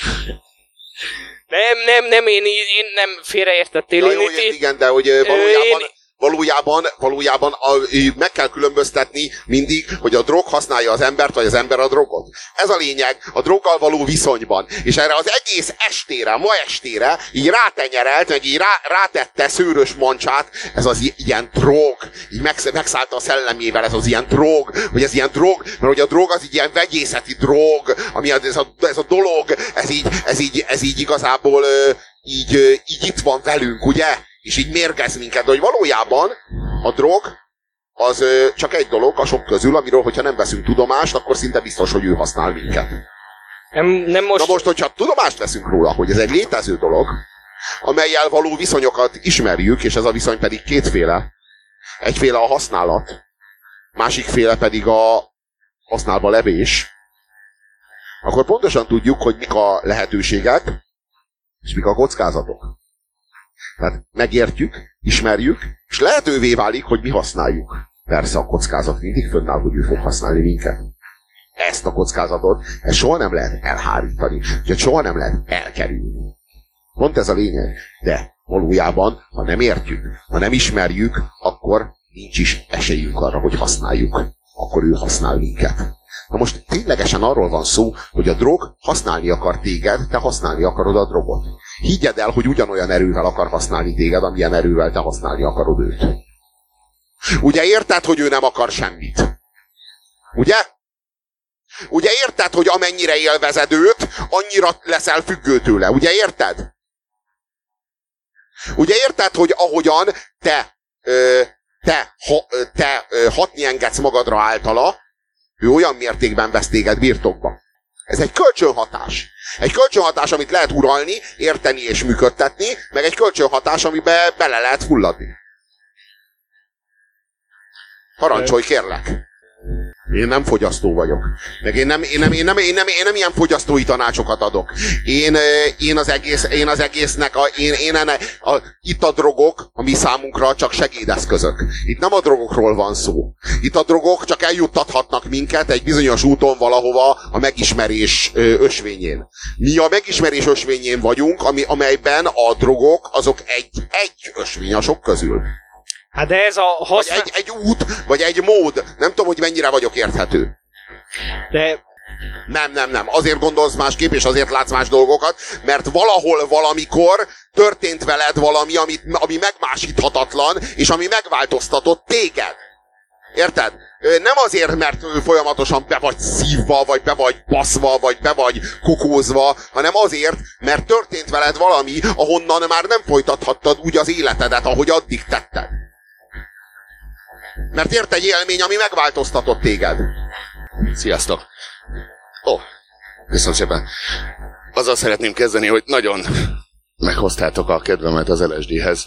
Nem, én nem félreértettél. Ja, jó, igen, de hogy valójában meg kell különböztetni mindig, hogy a drog használja az embert, vagy az ember a drogot. Ez a lényeg a droggal való viszonyban. És erre az egész estére, ma estére így rátenyerelt, meg így rátette szőrös mancsát, ez az ilyen drog. Így megszállta a szellemével ez az ilyen drog, hogy ez ilyen drog, mert hogy a drog az így ilyen vegyészeti drog, ami ez a dolog, ez így igazából így itt van velünk, ugye? És így mérgez minket, de hogy valójában a drog az csak egy dolog a sok közül, amiről, hogyha nem veszünk tudomást, akkor szinte biztos, hogy ő használ minket. Nem most... Na most, hogyha tudomást veszünk róla, hogy ez egy létező dolog, amellyel való viszonyokat ismerjük, és ez a viszony pedig kétféle. Egyféle a használat, másikféle pedig a használva levés, akkor pontosan tudjuk, hogy mik a lehetőségek, és mik a kockázatok. Tehát megértjük, ismerjük, és lehetővé válik, hogy mi használjuk. Persze a kockázat mindig fönnáll, hogy ő fog használni minket. Ezt a kockázatot, ezt soha nem lehet elhárítani, úgyhogy soha nem lehet elkerülni. Pont ez a lényeg. De valójában, ha nem értjük, ha nem ismerjük, akkor nincs is esélyünk arra, hogy használjuk. Akkor ő használ minket. Na most ténylegesen arról van szó, hogy a drog használni akar téged, te használni akarod a drogot. Higgyed el, hogy ugyanolyan erővel akar használni téged, amilyen erővel te használni akarod őt. Ugye érted, hogy ő nem akar semmit? Ugye? Ugye érted, hogy amennyire élvezed őt, annyira leszel függő tőle. Ugye érted? Ugye érted, hogy ahogyan te hatni engedsz magadra általa, ő olyan mértékben vesz téged birtokba. Ez egy kölcsönhatás. Egy kölcsönhatás, amit lehet uralni, érteni és működtetni, meg egy kölcsönhatás, amiben bele lehet fulladni. Parancsolj, kérlek! Én nem fogyasztó vagyok. Meg én nem ilyen fogyasztói tanácsokat adok. Én az egésznek, itt a drogok, ami számunkra csak segédeszközök. Itt nem a drogokról van szó. Itt a drogok csak eljuttathatnak minket egy bizonyos úton valahova a megismerés ösvényén. Mi a megismerés ösvényén vagyunk, amelyben a drogok azok egy ösvény a sok közül. Hát de ez a vagy egy út, vagy egy mód. Nem tudom, hogy mennyire vagyok érthető. De... Nem. Azért gondolsz másképp, és azért látsz más dolgokat, mert valahol, valamikor történt veled valami, ami megmásíthatatlan, és ami megváltoztatott téged. Érted? Nem azért, mert folyamatosan be vagy szívva, vagy be vagy baszva, vagy be vagy kokózva, hanem azért, mert történt veled valami, ahonnan már nem folytathattad úgy az életedet, ahogy addig tetted. Mert ért egy élmény, ami megváltoztatott téged. Sziasztok! Köszönöm szépen. Azzal szeretném kezdeni, hogy nagyon meghoztátok a kedvemet az LSD-hez.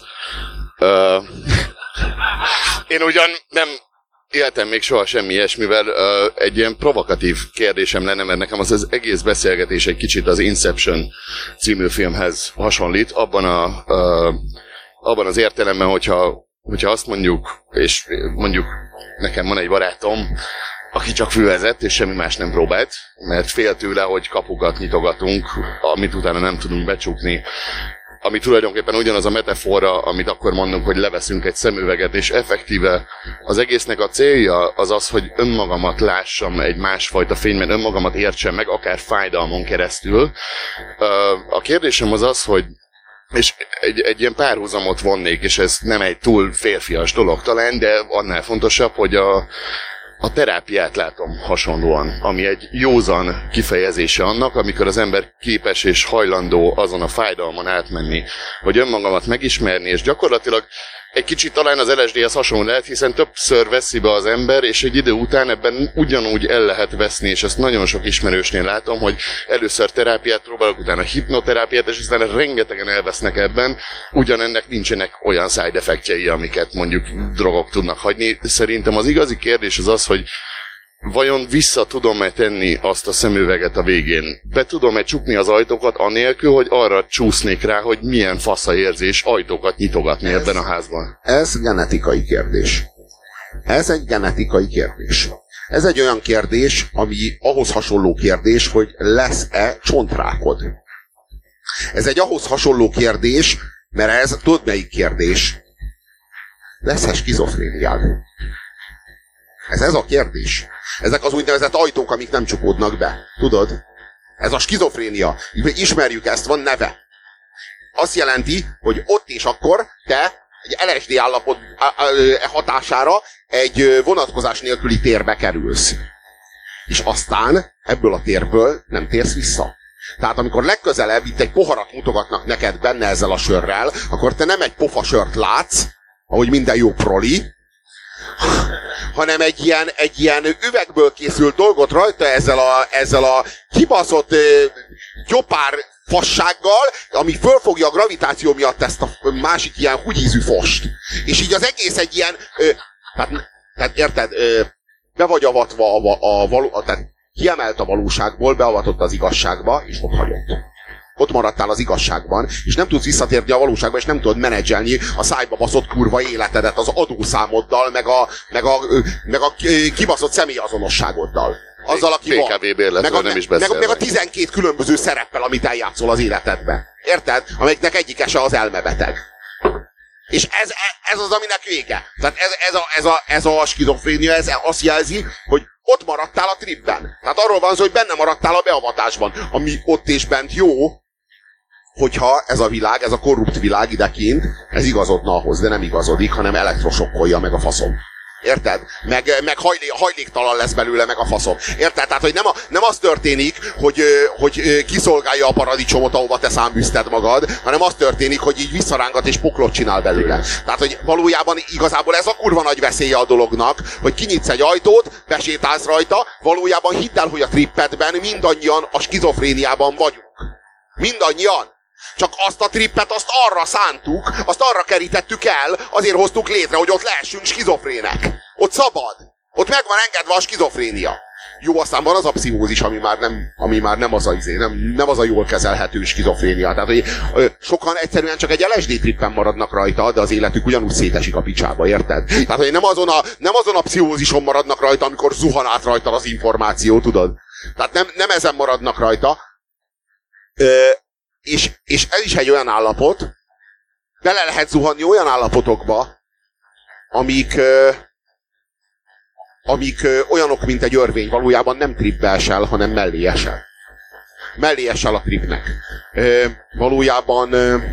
Én ugyan nem éltem még soha semmi ilyesmivel, egy ilyen provokatív kérdésem lenne, mert nekem az egész beszélgetés egy kicsit az Inception című filmhez hasonlít, abban az értelemben, hogyha azt mondjuk, és mondjuk nekem van egy barátom, aki csak fülezett, és semmi más nem próbált, mert fél tőle, hogy kapukat nyitogatunk, amit utána nem tudunk becsukni, ami tulajdonképpen ugyanaz a metafora, amit akkor mondunk, hogy leveszünk egy szemüveget, és effektíve az egésznek a célja az az, hogy önmagamat lássam egy másfajta fényben, önmagamat értsem meg, akár fájdalmon keresztül. A kérdésem az, hogy és egy ilyen párhuzamot vonnék, és ez nem egy túl férfias dolog talán, de annál fontosabb, hogy a terápiát látom hasonlóan, ami egy józan kifejezése annak, amikor az ember képes és hajlandó azon a fájdalmon átmenni, hogy önmagamat megismerni, és gyakorlatilag egy kicsit talán az LSD-hez hasonló lehet, hiszen többször veszi be az ember, és egy idő után ebben ugyanúgy el lehet veszni, és ezt nagyon sok ismerősnél látom, hogy először terápiát próbálok, utána hipnoterápiát, és aztán rengetegen elvesznek ebben, ugyanennek nincsenek olyan side effektjei, amiket mondjuk drogok tudnak hagyni. Szerintem az igazi kérdés az az, hogy vajon vissza tudom-e tenni azt a szemüveget a végén? Be tudom-e csukni az ajtókat anélkül, hogy arra csúsznék rá, hogy milyen faszaérzés ajtókat nyitogatni ebben a házban? Ez genetikai kérdés. Ez egy genetikai kérdés. Ez egy olyan kérdés, ami ahhoz hasonló kérdés, hogy lesz-e csontrákod. Ez egy ahhoz hasonló kérdés, mert ez, tudod melyik kérdés? Lesz-e skizofréniád? Ez a kérdés. Ezek az úgynevezett ajtók, amik nem csukódnak be. Tudod? Ez a skizofrénia. Ismerjük ezt, van neve. Azt jelenti, hogy ott és akkor te egy LSD állapot hatására egy vonatkozás nélküli térbe kerülsz. És aztán ebből a térből nem térsz vissza. Tehát amikor legközelebb itt egy poharat mutogatnak neked benne ezzel a sörrel, akkor te nem egy pofa sört látsz, ahogy minden jó proli, hanem egy ilyen üvegből készült dolgot rajta ezzel a kibaszott gyopár fassággal, ami fölfogja a gravitáció miatt ezt a másik ilyen húgyízű fost. És így az egész egy ilyen, tehát érted, be vagy avatva tehát kiemelt a valóságból, beavatott az igazságba, és ott hagyott. Ott maradtál az igazságban, és nem tudsz visszatérni a valóságba, és nem tudod menedzselni a szájba baszott kurva életedet az adószámoddal, meg a kibaszott személyazonosságoddal. Azzal, aki van. Meg a 12 különböző szereppel, amit eljátszol az életedbe. Érted? Amelyiknek egyike se az elmebeteg. És ez az, aminek vége. Tehát ez a skizofrénia, ez azt jelzi, hogy ott maradtál a tripben. Tehát arról van szó, hogy benne maradtál a beavatásban. Ami ott és bent jó, hogyha ez a világ, ez a korrupt világ idekint, ez igazodna ahhoz, de nem igazodik, hanem elektrosokkolja meg a faszom. Érted? Meg hajléktalan lesz belőle meg a faszom. Érted? Tehát, hogy nem az történik, hogy kiszolgálja a paradicsomot, ahova te számbűzted magad, hanem az történik, hogy így visszarángat és poklot csinál belőle. Tehát, hogy valójában igazából ez a kurva nagy veszélye a dolognak, hogy kinyitsz egy ajtót, besétálsz rajta, valójában hidd el, hogy a trippedben mindannyian a skizofréniában vagyunk. Mindannyian. Csak azt a trippet, azt arra szántuk, azt arra kerítettük el, azért hoztuk létre, hogy ott lehessünk skizofrének. Ott szabad. Ott meg van engedve a skizofrénia. Jó, aztán van az a pszichózis, ami már nem az a nem az a jól kezelhető skizofrénia. Tehát, hogy sokan egyszerűen csak egy LSD trippen maradnak rajta, de az életük ugyanúgy szétesik a picsába, érted? Tehát, hogy nem azon a pszichózison maradnak rajta, amikor zuhan át rajta az információ, tudod? Tehát nem ezen maradnak rajta. És ez is egy olyan állapot, bele lehet zuhanni olyan állapotokba, amik olyanok, mint egy örvény, valójában nem tripbe esel, hanem mellé esel. Mellé esel a tripnek. Valójában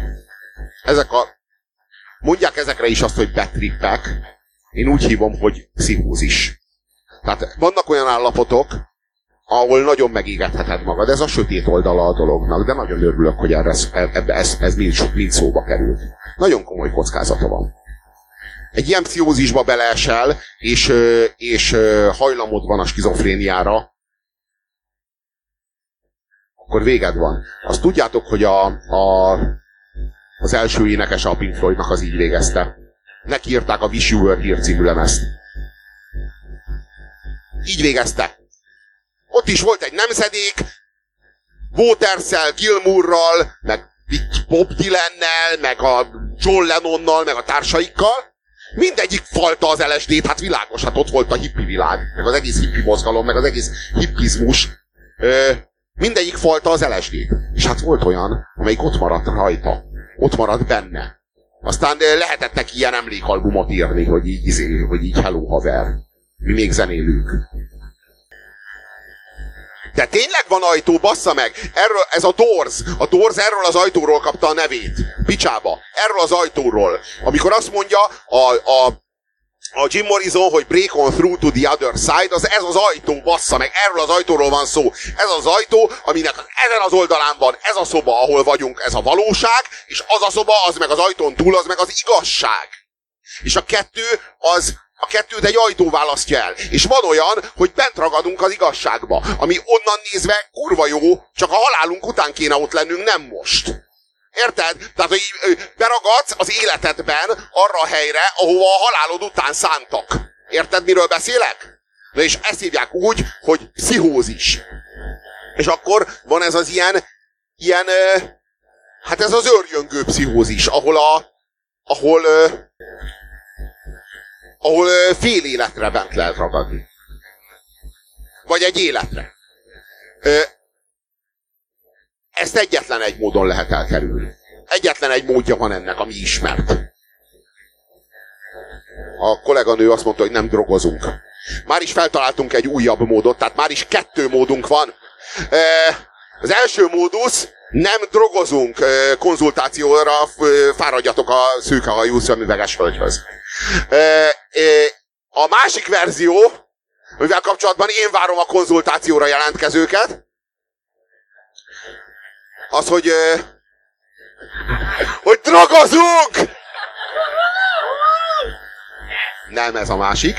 mondják ezekre is azt, hogy betrippek, én úgy hívom, hogy pszichózis. Tehát vannak olyan állapotok, ahol nagyon megégetheted magad. Ez a sötét oldala a dolognak, de nagyon örülök, hogy ez mind szóba került. Nagyon komoly kockázata van. Egy ilyen pszichózisba beleesel, és hajlamod van a skizofréniára, akkor véged van. Azt tudjátok, hogy az első énekese a Pink Floydnak az így végezte. Neki írták a Wish You Were Here című lemezt. Így végezte. Ott is volt egy nemzedék, Waterszel, Gilmourral, meg Bob Dylannel, meg a John Lennonnal, meg a társaikkal. Mindegyik falta az LSD-t, hát világos, hát ott volt a hippi világ, meg az egész hippi mozgalom, meg az egész hippizmus. Mindegyik falta az LSD-t. És hát volt olyan, amelyik ott maradt rajta. Ott maradt benne. Aztán lehetett neki ilyen emlékalbumot írni, hogy így hello haver. Mi még zenélünk. De tényleg van ajtó, bassza meg! Ez a Doors. A Doors erről az ajtóról kapta a nevét. Picsába. Erről az ajtóról. Amikor azt mondja a Jim Morrison, hogy break on through to the other side, ez az ajtó, bassza meg, erről az ajtóról van szó. Ez az ajtó, aminek ezen az oldalán van ez a szoba, ahol vagyunk, ez a valóság, és az a szoba, az meg az ajtón túl, az meg az igazság. És a kettőt egy ajtó választja el. És van olyan, hogy bent ragadunk az igazságba, ami onnan nézve kurva jó, csak a halálunk után kéne ott lennünk, nem most. Érted? Tehát, hogy beragadsz az életedben arra a helyre, ahova a halálod után szántak. Érted, miről beszélek? Na és ezt hívják úgy, hogy pszichózis. És akkor van ez az ilyen hát ez az őrjöngő pszichózis, ahol fél életre bent lehet ragadni. Vagy egy életre. Ezt egyetlen egy módon lehet elkerülni. Egyetlen egy módja van ennek, ami ismert. A kolléganő azt mondta, hogy nem drogozunk. Már is feltaláltunk egy újabb módot, tehát már is 2 módunk van. Az első módusz, nem drogozunk, konzultációra fáradjatok a szőkehajú szemüveges hölgyhöz. A másik verzió, amivel kapcsolatban én várom a konzultációra jelentkezőket, az, hogy drogozunk! Nem, ez a másik.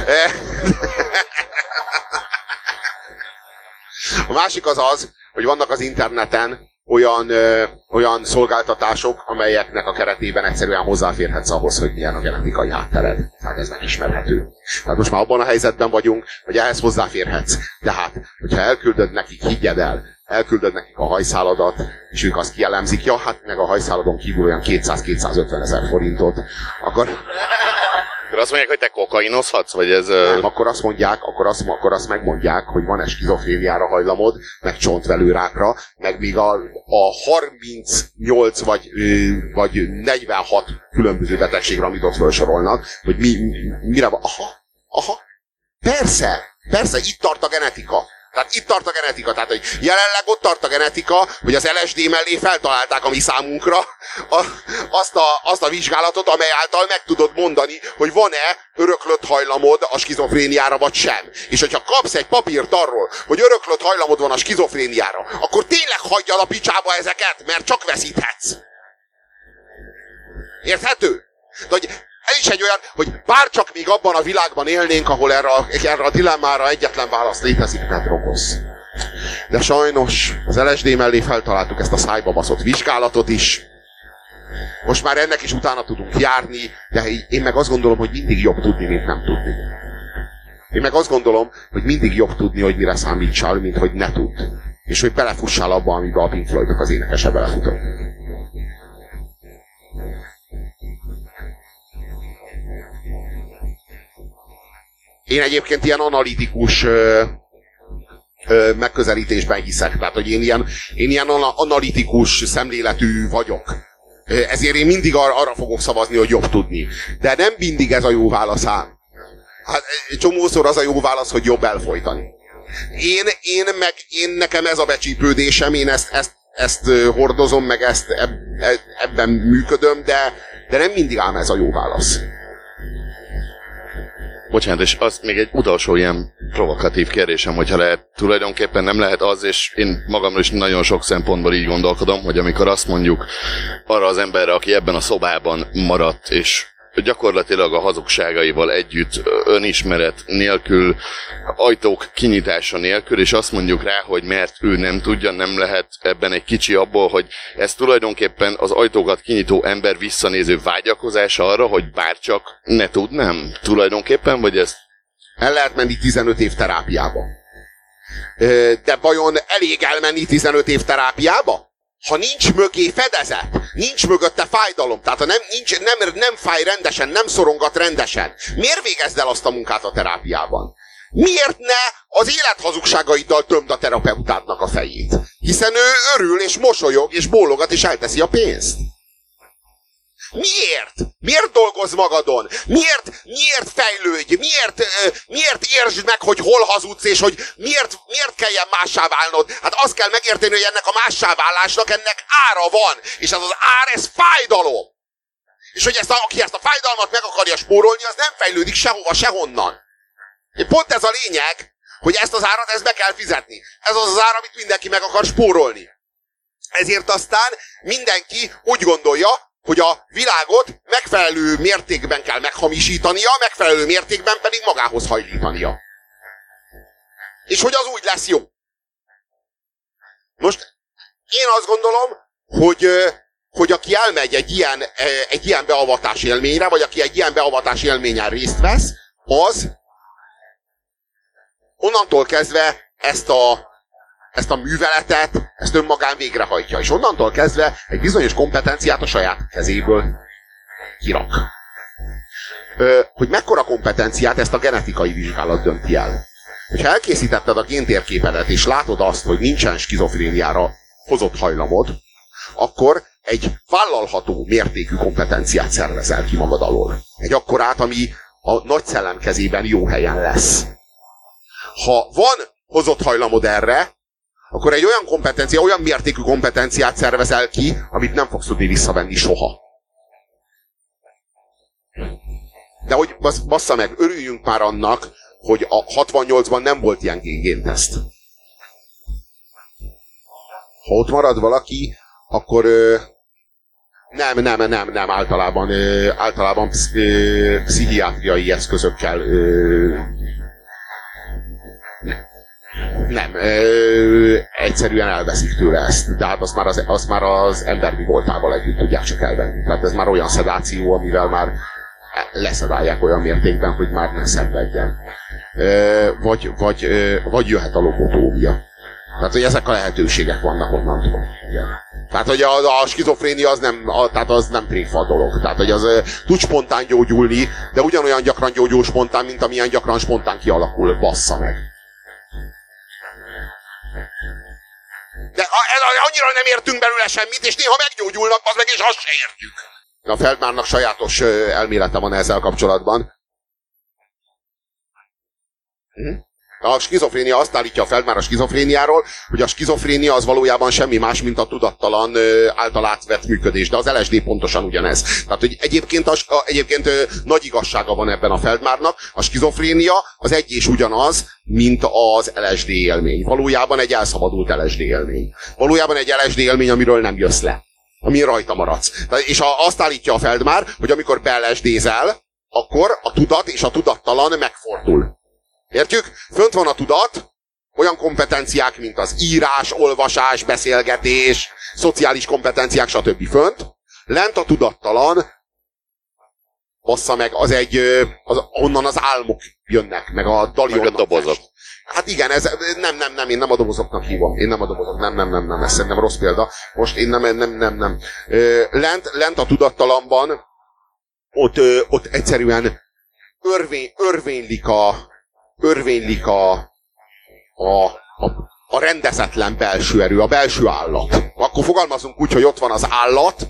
A másik az, hogy vannak az interneten olyan szolgáltatások, amelyeknek a keretében egyszerűen hozzáférhetsz ahhoz, hogy milyen a genetikai háttered. Tehát ez megismerhető. Tehát most már abban a helyzetben vagyunk, hogy ehhez hozzáférhetsz. Tehát, hogyha elküldöd nekik, higgyed el, elküldöd nekik a hajszáladat, és ők azt kielemzik, ja, hát meg a hajszáladon kívül olyan 200-250 ezer forintot, akkor azt mondják, hogy te kokainozhatsz, vagy ez... Nem, akkor azt mondják, akkor azt megmondják, hogy van-e skizofréniára hajlamod, meg csontvelőrákra, meg még a 38 vagy 46 különböző betegségre, amit ott felsorolnak, hogy mire van. Aha, persze, itt tart a genetika. Tehát itt tart a genetika, tehát hogy jelenleg ott tart a genetika, hogy az LSD mellé feltalálták a mi számunkra azt a vizsgálatot, amely által meg tudod mondani, hogy van-e öröklött hajlamod a skizofréniára, vagy sem. És hogyha kapsz egy papírt arról, hogy öröklött hajlamod van a skizofréniára, akkor tényleg hagyjad a picsába ezeket, mert csak veszíthetsz. Érthető? De hogy ez is egy olyan, hogy bárcsak még abban a világban élnénk, ahol erre a dilemmára egyetlen válasz létezik, ne drogozz. De sajnos az LSD mellé feltaláltuk ezt a szájba baszott vizsgálatot is. Most már ennek is utána tudunk járni, de én meg azt gondolom, hogy mindig jobb tudni, mint nem tudni. Én meg azt gondolom, hogy mindig jobb tudni, hogy mire számítsál, mint hogy ne tudd. És hogy belefussál abba, amiben a Pink Floydnak az énekese belefutott. Én egyébként ilyen analitikus megközelítésben hiszek. Tehát, hogy én ilyen analitikus szemléletű vagyok. Ezért én mindig arra fogok szavazni, hogy jobb tudni. De nem mindig ez a jó válasz ám. Hát csomószor az a jó válasz, hogy jobb elfojtani. Én nekem ez a becsípődésem, én ezt hordozom, meg ebben működöm, de nem mindig ám ez a jó válasz. Bocsánat, és az még egy utolsó ilyen provokatív kérdésem, hogyha lehet, tulajdonképpen nem lehet az, és én magamról is nagyon sok szempontból így gondolkodom, hogy amikor azt mondjuk arra az emberre, aki ebben a szobában maradt, és gyakorlatilag a hazugságaival együtt, önismeret nélkül, ajtók kinyitása nélkül, és azt mondjuk rá, hogy mert ő nem tudja, nem lehet ebben egy kicsi abból, hogy ez tulajdonképpen az ajtókat kinyitó ember visszanéző vágyakozása arra, hogy bárcsak ne tudnám tulajdonképpen, vagy ez... El lehet menni 15 év terápiába. De vajon elég elmenni 15 év terápiába? Ha nincs mögé fedezet, nincs mögötte fájdalom, tehát ha nem fáj rendesen, nem szorongat rendesen, miért végezd el azt a munkát a terápiában? Miért ne az élet hazugságaiddal tömd a terapeutádnak a fejét? Hiszen ő örül, és mosolyog, és bólogat, és elteszi a pénzt. Miért? Miért dolgozz magadon? Miért fejlődj? Miért értsd meg, hogy hol hazudsz, és hogy miért kelljen mássá válnod? Hát azt kell megérteni, hogy ennek a mássá válásnak ennek ára van. És ez az ár, ez fájdalom. És hogy aki ezt a fájdalmat meg akarja spórolni, az nem fejlődik sehova, sehonnan. Pont ez a lényeg, hogy ezt az árat ezt be kell fizetni. Ez az ár, amit mindenki meg akar spórolni. Ezért aztán mindenki úgy gondolja, hogy a világot megfelelő mértékben kell meghamisítania, megfelelő mértékben pedig magához hajlítania. És hogy az úgy lesz jó. Most én azt gondolom, hogy aki elmegy egy ilyen beavatás élményre, vagy aki egy ilyen beavatás élményen részt vesz, az onnantól kezdve ezt a műveletet, ezt önmagán végrehajtja. És onnantól kezdve egy bizonyos kompetenciát a saját kezéből kirak. Hogy mekkora kompetenciát, ezt a genetikai vizsgálat dönti el. Hogyha elkészítetted a géntérképedet, és látod azt, hogy nincsen skizofréniára hozott hajlamod, akkor egy vállalható mértékű kompetenciát szervezel ki magad alól. Egy akkorát, ami a nagy szellem kezében jó helyen lesz. Ha van hozott hajlamod erre, akkor egy olyan kompetencia, olyan mértékű kompetenciát szervezel ki, amit nem fogsz tudni visszavenni soha. De hogy bassza meg, örüljünk már annak, hogy a 68-ban nem volt ilyen génteszt. Ha ott marad valaki, akkor nem, általában pszichiátriai eszközökkel egyszerűen elveszik tőle ezt. De hát azt már az ember mi voltával együtt tudják csak elvenni. Tehát ez már olyan szedáció, amivel már leszedálják olyan mértékben, hogy már ne szenvedjen. Vagy jöhet a lobotómia. Tehát, hogy ezek a lehetőségek vannak onnantól. Igen. Tehát, hogy a skizofrénia az nem tréfa dolog. Tehát, hogy az tud spontán gyógyulni, de ugyanolyan gyakran gyógyul spontán, mint amilyen gyakran spontán kialakul. Bassza meg. De annyira nem értünk belőle semmit, és néha meggyógyulnak, az meg, és azt se értjük. A Feldmárnak sajátos elmélete van ezzel kapcsolatban. A skizofrénia azt állítja a Feldmár a skizofréniáról, hogy a skizofrénia az valójában semmi más, mint a tudattalan által átvett működés. De az LSD pontosan ugyanez. Tehát, hogy egyébként nagy igazsága van ebben a Feldmárnak. A skizofrénia az egy és ugyanaz, mint az LSD élmény. Valójában egy elszabadult LSD élmény. Valójában egy LSD élmény, amiről nem jössz le. Amin rajta maradsz. És azt állítja a Feldmár, hogy amikor be-LSD-zel, akkor a tudat és a tudattalan megfordul. Értjük? Fönt van a tudat, olyan kompetenciák, mint az írás, olvasás, beszélgetés, szociális kompetenciák, stb. Fönt. Lent a tudattalan, bassza meg, onnan az álmok jönnek, meg a dali meg a dobozok. Hát igen, nem, én nem a dobozoknak hívom. Én nem a dobozok, nem, ez szerintem rossz példa. Most én nem. Lent a tudattalamban, ott egyszerűen örvénylik a rendezetlen belső erő, a belső állat. Akkor fogalmazunk úgy, hogy ott van az állat,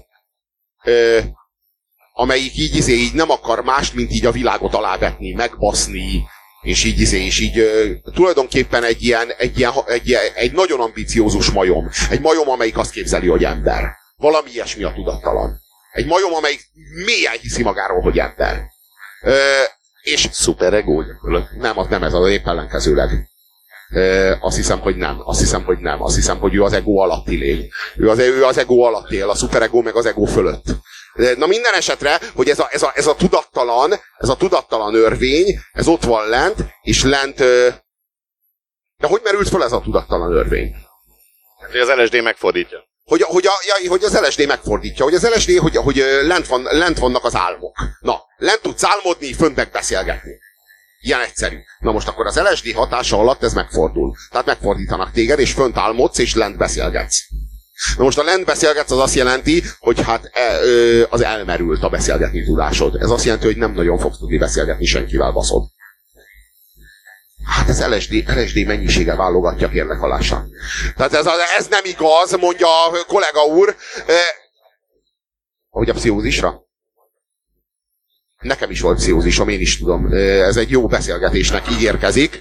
amelyik így nem akar mást, mint így a világot alávetni, megbaszni, és így tulajdonképpen egy nagyon ambiciózus majom. Egy majom, amelyik azt képzeli, hogy ember. Valami ilyesmi a tudattalan. Egy majom, amelyik mélyen hiszi magáról, hogy ember. És szuperegó? Nem ez az épp ellenkezőleg. Azt hiszem, hogy nem. Azt hiszem, hogy ő az ego alatti lény. Ő az ego alatt él, a szuperegó meg az ego fölött. Na minden esetre, hogy ez a tudattalan örvény, ez ott van lent, és lent... De hogy merült fel ez a tudattalan örvény? Hogy az LSD megfordítja. Hogy az LSD megfordítja, hogy az LSD, hogy lent vannak az álmok. Na, lent tudsz álmodni, fönt megbeszélgetni. Ilyen egyszerű. Na most akkor az LSD hatása alatt ez megfordul. Tehát megfordítanak téged, és fönt álmodsz, és lent beszélgetsz. Na most a lent beszélgetsz, az azt jelenti, hogy hát az elmerült a beszélgetni tudásod. Ez azt jelenti, hogy nem nagyon fogsz tudni beszélgetni senkivel, baszod. Hát ez LSD mennyisége válogatja, kérlek halása. Tehát ez nem igaz, mondja a kollega úr. Ahogy a pszichózisra? Nekem is volt pszichózisom, én is tudom. Ez egy jó beszélgetésnek ígérkezik.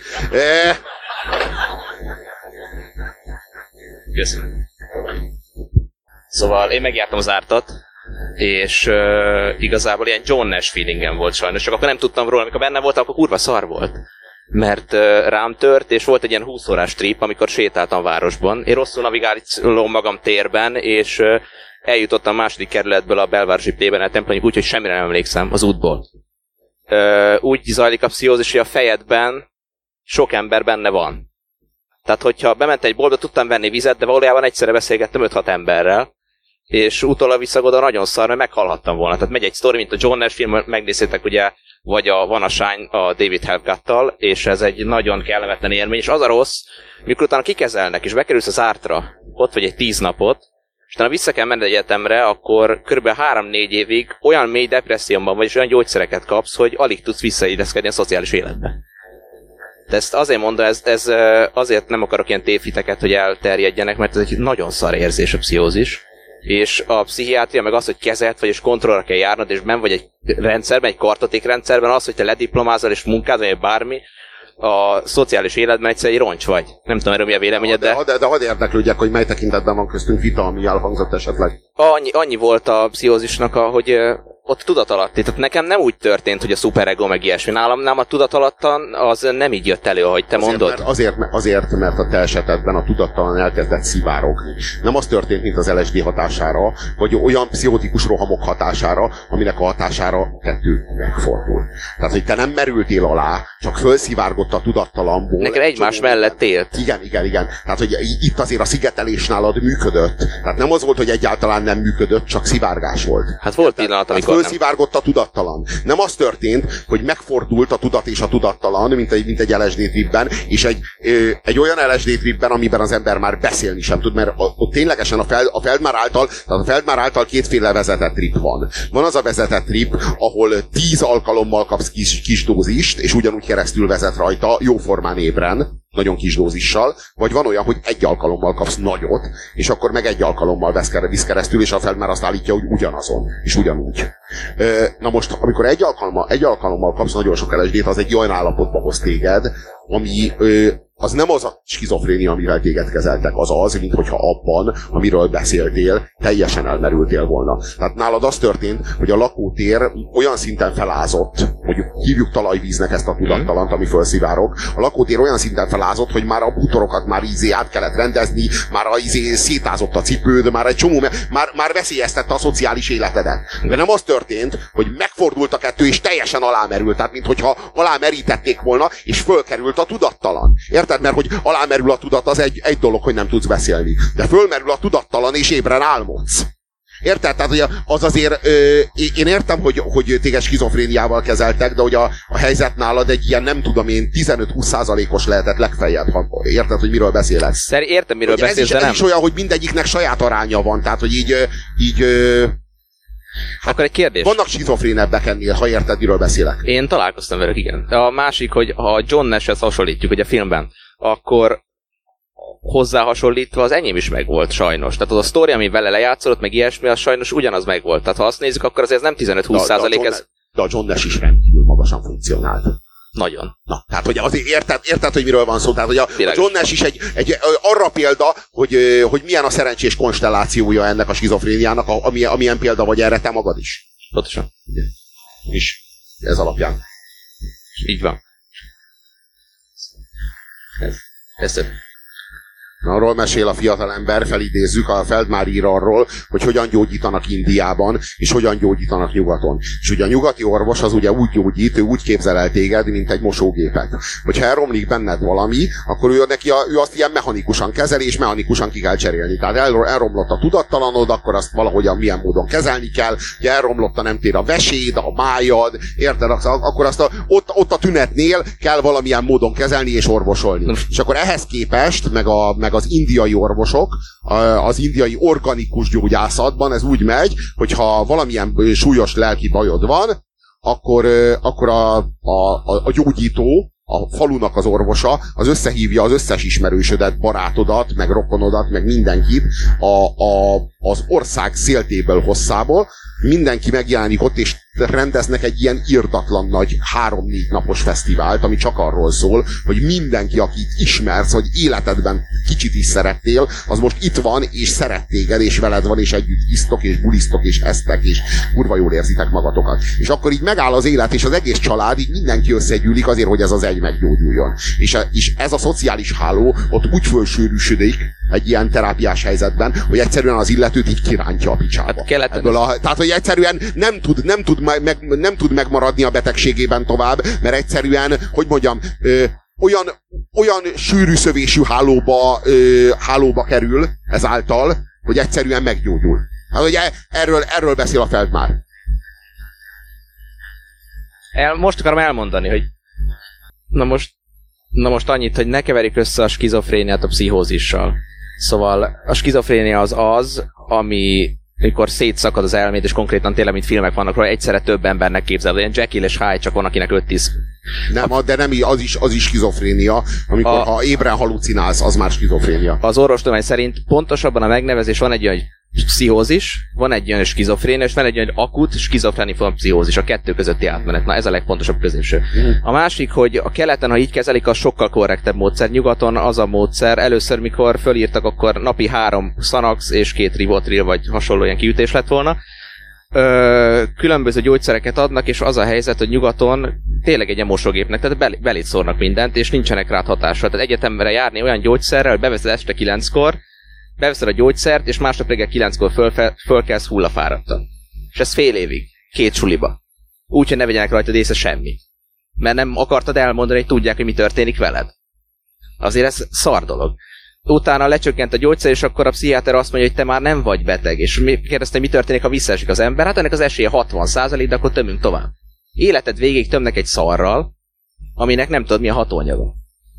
Köszönöm. Szóval én megjártam az ártat, és igazából ilyen John Nash feelingem volt sajnos, csak akkor nem tudtam róla, amikor benne voltam, akkor kurva szar volt. Mert rám tört, és volt egy ilyen 20 órás trip, amikor sétáltam a városban. Én rosszul navigálom magam térben, és eljutottam a második kerületből a belvárosi plében, a templomig úgy, hogy semmire nem emlékszem az útból. Úgy zajlik a pszichózis, hogy a fejedben sok ember benne van. Tehát, hogyha bement egy boltba, tudtam venni vizet, de valójában egyszerre beszélgettem 5-6 emberrel, és utólag visszagodva nagyon szar, mert meghalhattam volna. Tehát megy egy sztori, mint a John Nash film, megnézzétek ugye, vagy a Van a Shine a David Helfguttal, és ez egy nagyon kellemetlen élmény, és az a rossz, mikor utána kikezelnek, és bekerülsz az ártra, ott vagy egy 10 napot, és utána vissza kell menni egyetemre, akkor kb. 3-4 évig olyan mély depresszióban vagy, és olyan gyógyszereket kapsz, hogy alig tudsz visszailleszkedni a szociális életbe. De ezt azért mondom, ez azért nem akarok ilyen tévhiteket, hogy elterjedjenek, mert ez egy nagyon szar érzés a pszichózis. És a pszichiátria meg az, hogy kezelt vagy, és kontrollra kell járnod, és benn vagy egy rendszerben, egy kartotékrendszerben, az, hogy te lediplomázol és munkád, vagy bármi, a szociális életben egyszer egy roncs vagy. Nem tudom, erről mi a véleményed, de hadd érdeklődjek, hogy mely tekintetben van köztünk vita, ami elhangzott esetleg. Annyi volt a pszichózisnak, hogy ott tudatalatti. Tehát nekem nem úgy történt, hogy a szuperego meg ilyesmi. Nálam a tudatalattan az nem így jött elő, ahogy te mondod. Azért, mert a te esetedben a tudattalan elkezdett szivárogni. Nem az történt, mint az LSD hatására, vagy olyan pszichotikus rohamok hatására, aminek a hatására kettő megfordul. Tehát, hogy te nem merültél alá, csak fölszivárgott a tudattalamból. Nekem egymás mellett élt. Igen. Tehát, hogy itt azért a szigetelés nálad működött. Tehát nem az volt, hogy egyáltalán nem működött, csak szivárgás volt. Hát volt pillanat, amikor fölszivárgott a tudattalan. Nem az történt, hogy megfordult a tudat és a tudattalan, mint egy LSD tripben, és egy olyan LSD tripben, amiben az ember már beszélni sem tud, mert ott ténylegesen a Feldmár által kétféle vezetett trip van. Van az a vezetett trip, ahol 10 alkalommal kapsz kis dózist, és ugyanúgy keresztül vezet rajta, jóformán ébren, nagyon kis dózissal, vagy van olyan, hogy 1 alkalommal kapsz nagyot, és akkor meg 1 alkalommal visz keresztül, és a Feldmár azt állítja, hogy ugyanazon, és ugyanúgy. Na most, amikor egy alkalommal kapsz nagyon sok LSD-t, az egy olyan állapotba hoz téged, ami az nem az a skizofrénia, amivel téged kezeltek, az, mint hogyha abban, amiről beszéltél, teljesen elmerültél volna. Tehát nálad az történt, hogy a lakótér olyan szinten felázott, hogy hívjuk talajvíznek ezt a tudattalant, ami fölszivárog, a lakótér olyan szinten felázott, hogy már a bútorokat már át kellett rendezni, már szétázott a cipőd, már egy csomó, már veszélyeztette a szociális életedet. De nem az történt, hogy megfordult a kettő, és teljesen alámerült, tehát minthogyha alámerítették volna, és fölkerült a tudattalan. Érted? Mert hogy alámerül a tudat, az egy dolog, hogy nem tudsz beszélni. De fölmerül a tudattalan, és ébren álmodsz. Érted? Tehát, hogy az azért, én értem, hogy téged skizofréniával kezeltek, de hogy a helyzet nálad egy ilyen, nem tudom én, 15-20%-os lehetett legfeljebb. Érted, hogy miről beszélek? Értem, miről beszélsz, de nem. Ez is olyan, hogy mindegyiknek saját aránya van. Tehát, hogy így akkor egy kérdés. Vannak skizofrénebbek ennél, ha érted, miről beszélek. Én találkoztam velük, igen. A másik, hogy ha John Nash-hez hasonlítjuk, ugye a filmben, akkor hozzá hasonlítva az enyém is megvolt sajnos. Tehát az a sztori, ami vele lejátszolott, meg ilyesmi, az sajnos ugyanaz megvolt. Tehát ha azt nézzük, akkor azért ez nem 15-20%, ez... De a John Nash is rendkívül magasan funkcionált. Nagyon. Na, tehát, hogy azért érted, hogy miről van szó. Tehát, hogy a John Nash is egy arra példa, hogy milyen a szerencsés konstellációja ennek a skizofréniának, amilyen példa vagy erre te magad is. Pontosan. És ez alapján. Így van. Ez több. Arról mesél a fiatalember, felidézzük, a Feldmár ír arról, hogy hogyan gyógyítanak Indiában, és hogyan gyógyítanak nyugaton. És ugye a nyugati orvos az ugye úgy gyógyít, ő úgy képzel el téged, mint egy mosógépet. Hogyha elromlik benned valami, akkor ő azt ilyen mechanikusan kezeli, és mechanikusan ki kell cserélni. Tehát elromlott a tudattalanod, akkor azt valahogyan milyen módon kezelni kell, ugye elromlott a nem tér a veséd, a májad, érted? Akkor azt ott a tünetnél kell valamilyen módon kezelni és orvosolni. És akkor ehhez képest, meg az indiai orvosok, az indiai organikus gyógyászatban ez úgy megy, hogyha valamilyen súlyos lelki bajod van, akkor a gyógyító, a falunak az orvosa, az összehívja az összes ismerősödet, barátodat, meg rokonodat, meg mindenkit az ország széltéből hosszából, mindenki megjelenik ott, és rendeznek egy ilyen irdatlan nagy 3-4 napos fesztivált, ami csak arról szól, hogy mindenki, akit ismersz, hogy életedben kicsit is szerettél, az most itt van, és szeret téged, és veled van, és együtt isztok, és bulisztok, és esztek, és kurva jól érzitek magatokat. És akkor így megáll az élet, és az egész család, így mindenki összegyűlik azért, hogy ez az egy meggyógyuljon. És ez a szociális háló ott úgy fölsűrűsödik egy ilyen terápiás helyzetben, hogy egyszerűen az illetőt így kirántja a picsába. Tehát, hogy egyszerűen nem tud megmaradni a betegségében tovább, mert egyszerűen, hogy mondjam, olyan sűrű szövésű hálóba kerül ezáltal, hogy egyszerűen meggyógyul. Hát, hogy erről beszél a Feldmár. Most akarom elmondani, hogy na most annyit, hogy ne keverjük össze a skizofréniát a pszichózissal. Szóval a skizofrénia az, amikor szétszakad az elmét, és konkrétan tényleg, mint filmek vannak róla, egyszerre több embernek képzel. Ilyen Jekyll és Hyde, csak van, akinek 5-10. De nem, az is skizofrénia. Amikor ha ébren halucinálsz, az már skizofrénia. Az orvostudomány szerint pontosabban a megnevezés van egy olyan pszichózis, van egy olyan skizofrénia, és van egy olyan akut skizofreniform pszichózis, a kettő közötti átmenet. Na, ez a legfontosabb középső. A másik, hogy a keleten, ha így kezelik, az sokkal korrektebb módszer. Nyugaton az a módszer, először, mikor fölírtak, akkor napi 3 Xanax és 2 Rivotril, vagy hasonló ilyen kiütés lett volna. Különböző gyógyszereket adnak, és az a helyzet, hogy nyugaton tényleg egy mosógépnek, tehát belét szórnak mindent, és nincsenek rád hatással. Tehát egyetemre járni olyan gyógyszerrel, hogy beveszed este 9-kor, beveszed a gyógyszert, és másnap reggel 9-kor fölkelsz hullafáradtan. És ez fél évig, 2 suliba. Úgy, hogy ne vegyenek rajtad észre semmi. Mert nem akartad elmondani, hogy tudják, hogy mi történik veled. Azért ez szar dolog. Utána lecsökkent a gyógyszer, és akkor a pszichiáter azt mondja, hogy te már nem vagy beteg. És kérdezte, mi történik, ha visszaesik az ember? Hát ennek az esélye 60%, de akkor tömünk tovább. Életed végig tömnek egy szarral, aminek nem tudod, mi a hatóanyaga.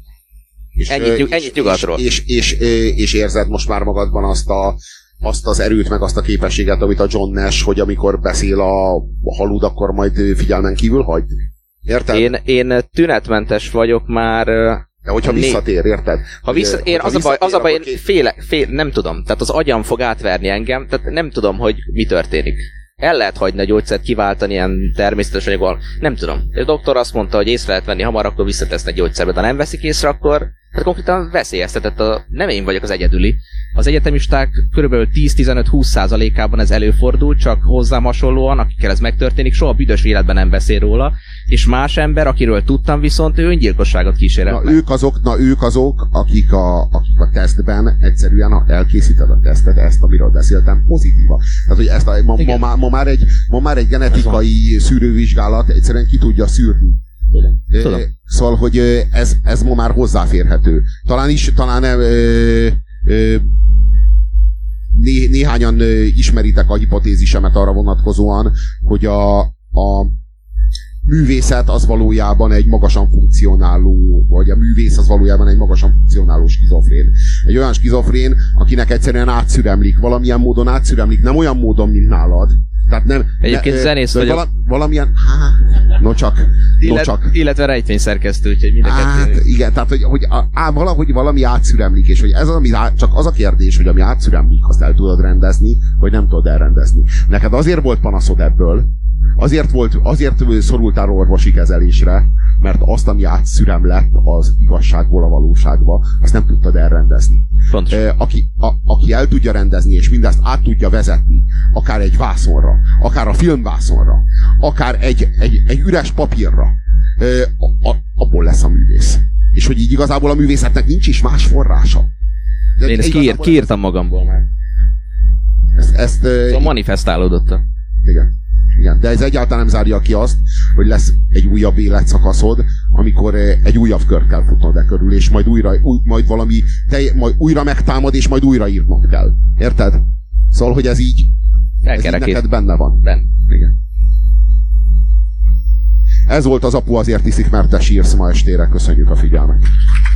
Ennyit nyugatról. És érzed most már magadban azt az erőt, meg azt a képességet, amit a John Nash, hogy amikor beszél a halud, akkor majd figyelmen kívül hagy. Érted? Én tünetmentes vagyok már... De hogyha visszatér, érted? Én az a baj, én nem tudom. Tehát az agyam fog átverni engem, tehát nem tudom, hogy mi történik. El lehet hagyni a gyógyszert, kiváltani ilyen természetes anyaggal. Nem tudom. A doktor azt mondta, hogy észre lehet venni hamar, akkor visszatesznek gyógyszerbe. De nem veszik észre, akkor tehát konkrétan veszélyeztetett. Nem én vagyok az egyedüli. Az egyetemisták kb. 10-15-20%-ában ez előfordul, csak hozzám hasonlóan, akikkel ez megtörténik, soha büdös életben nem beszél róla, és más ember, akiről tudtam, viszont ő öngyilkosságot kísérelt meg. Ők azok, akik a tesztben egyszerűen, ha elkészíted a tesztet, ezt, amiről beszéltem, pozitíva. Tehát, hogy ma már egy genetikai szűrővizsgálat egyszerűen ki tudja szűrni. Tudom. Szóval, hogy ez ma már hozzáférhető. Talán néhányan ismeritek a hipotézisemet arra vonatkozóan, hogy a művészet az valójában egy magasan funkcionáló, vagy a művész az valójában egy magasan funkcionáló skizofrén. Egy olyan skizofrén, akinek egyszerűen átszüremlik, valamilyen módon átszüremlik, nem olyan módon, mint nálad. Tehát nem, egyébként zenész vagyok. Valamilyen... Illetve rejtvényszerkesztő, úgyhogy mind a kettő. Igen, tehát hogy valahogy valami átszüremlik, és hogy ez az, csak az a kérdés, hogy ami átszüremlik, azt el tudod rendezni, vagy nem tudod elrendezni. Neked azért volt panaszod ebből, azért szorultál orvosi kezelésre, mert azt, ami átszüremlett az igazságból a valóságba, azt nem tudtad elrendezni. Aki el tudja rendezni, és mindezt át tudja vezetni, akár egy vászonra, akár a filmvászonra, akár egy üres papírra, abból lesz a művész. És hogy így igazából a művészetnek nincs is más forrása. Én ezt kiírtam magamból már. Szóval manifestálódott. Igen, de ez egyáltalán nem zárja ki azt, hogy lesz egy újabb életszakaszod, amikor egy újabb kört kell futnod e körül, és majd újra megtámad, és majd újra írnod kell. Érted? Szóval, hogy ez így neked benne van. Igen. Ez volt az Apu azért iszik, mert te sírsz ma estére. Köszönjük a figyelmet.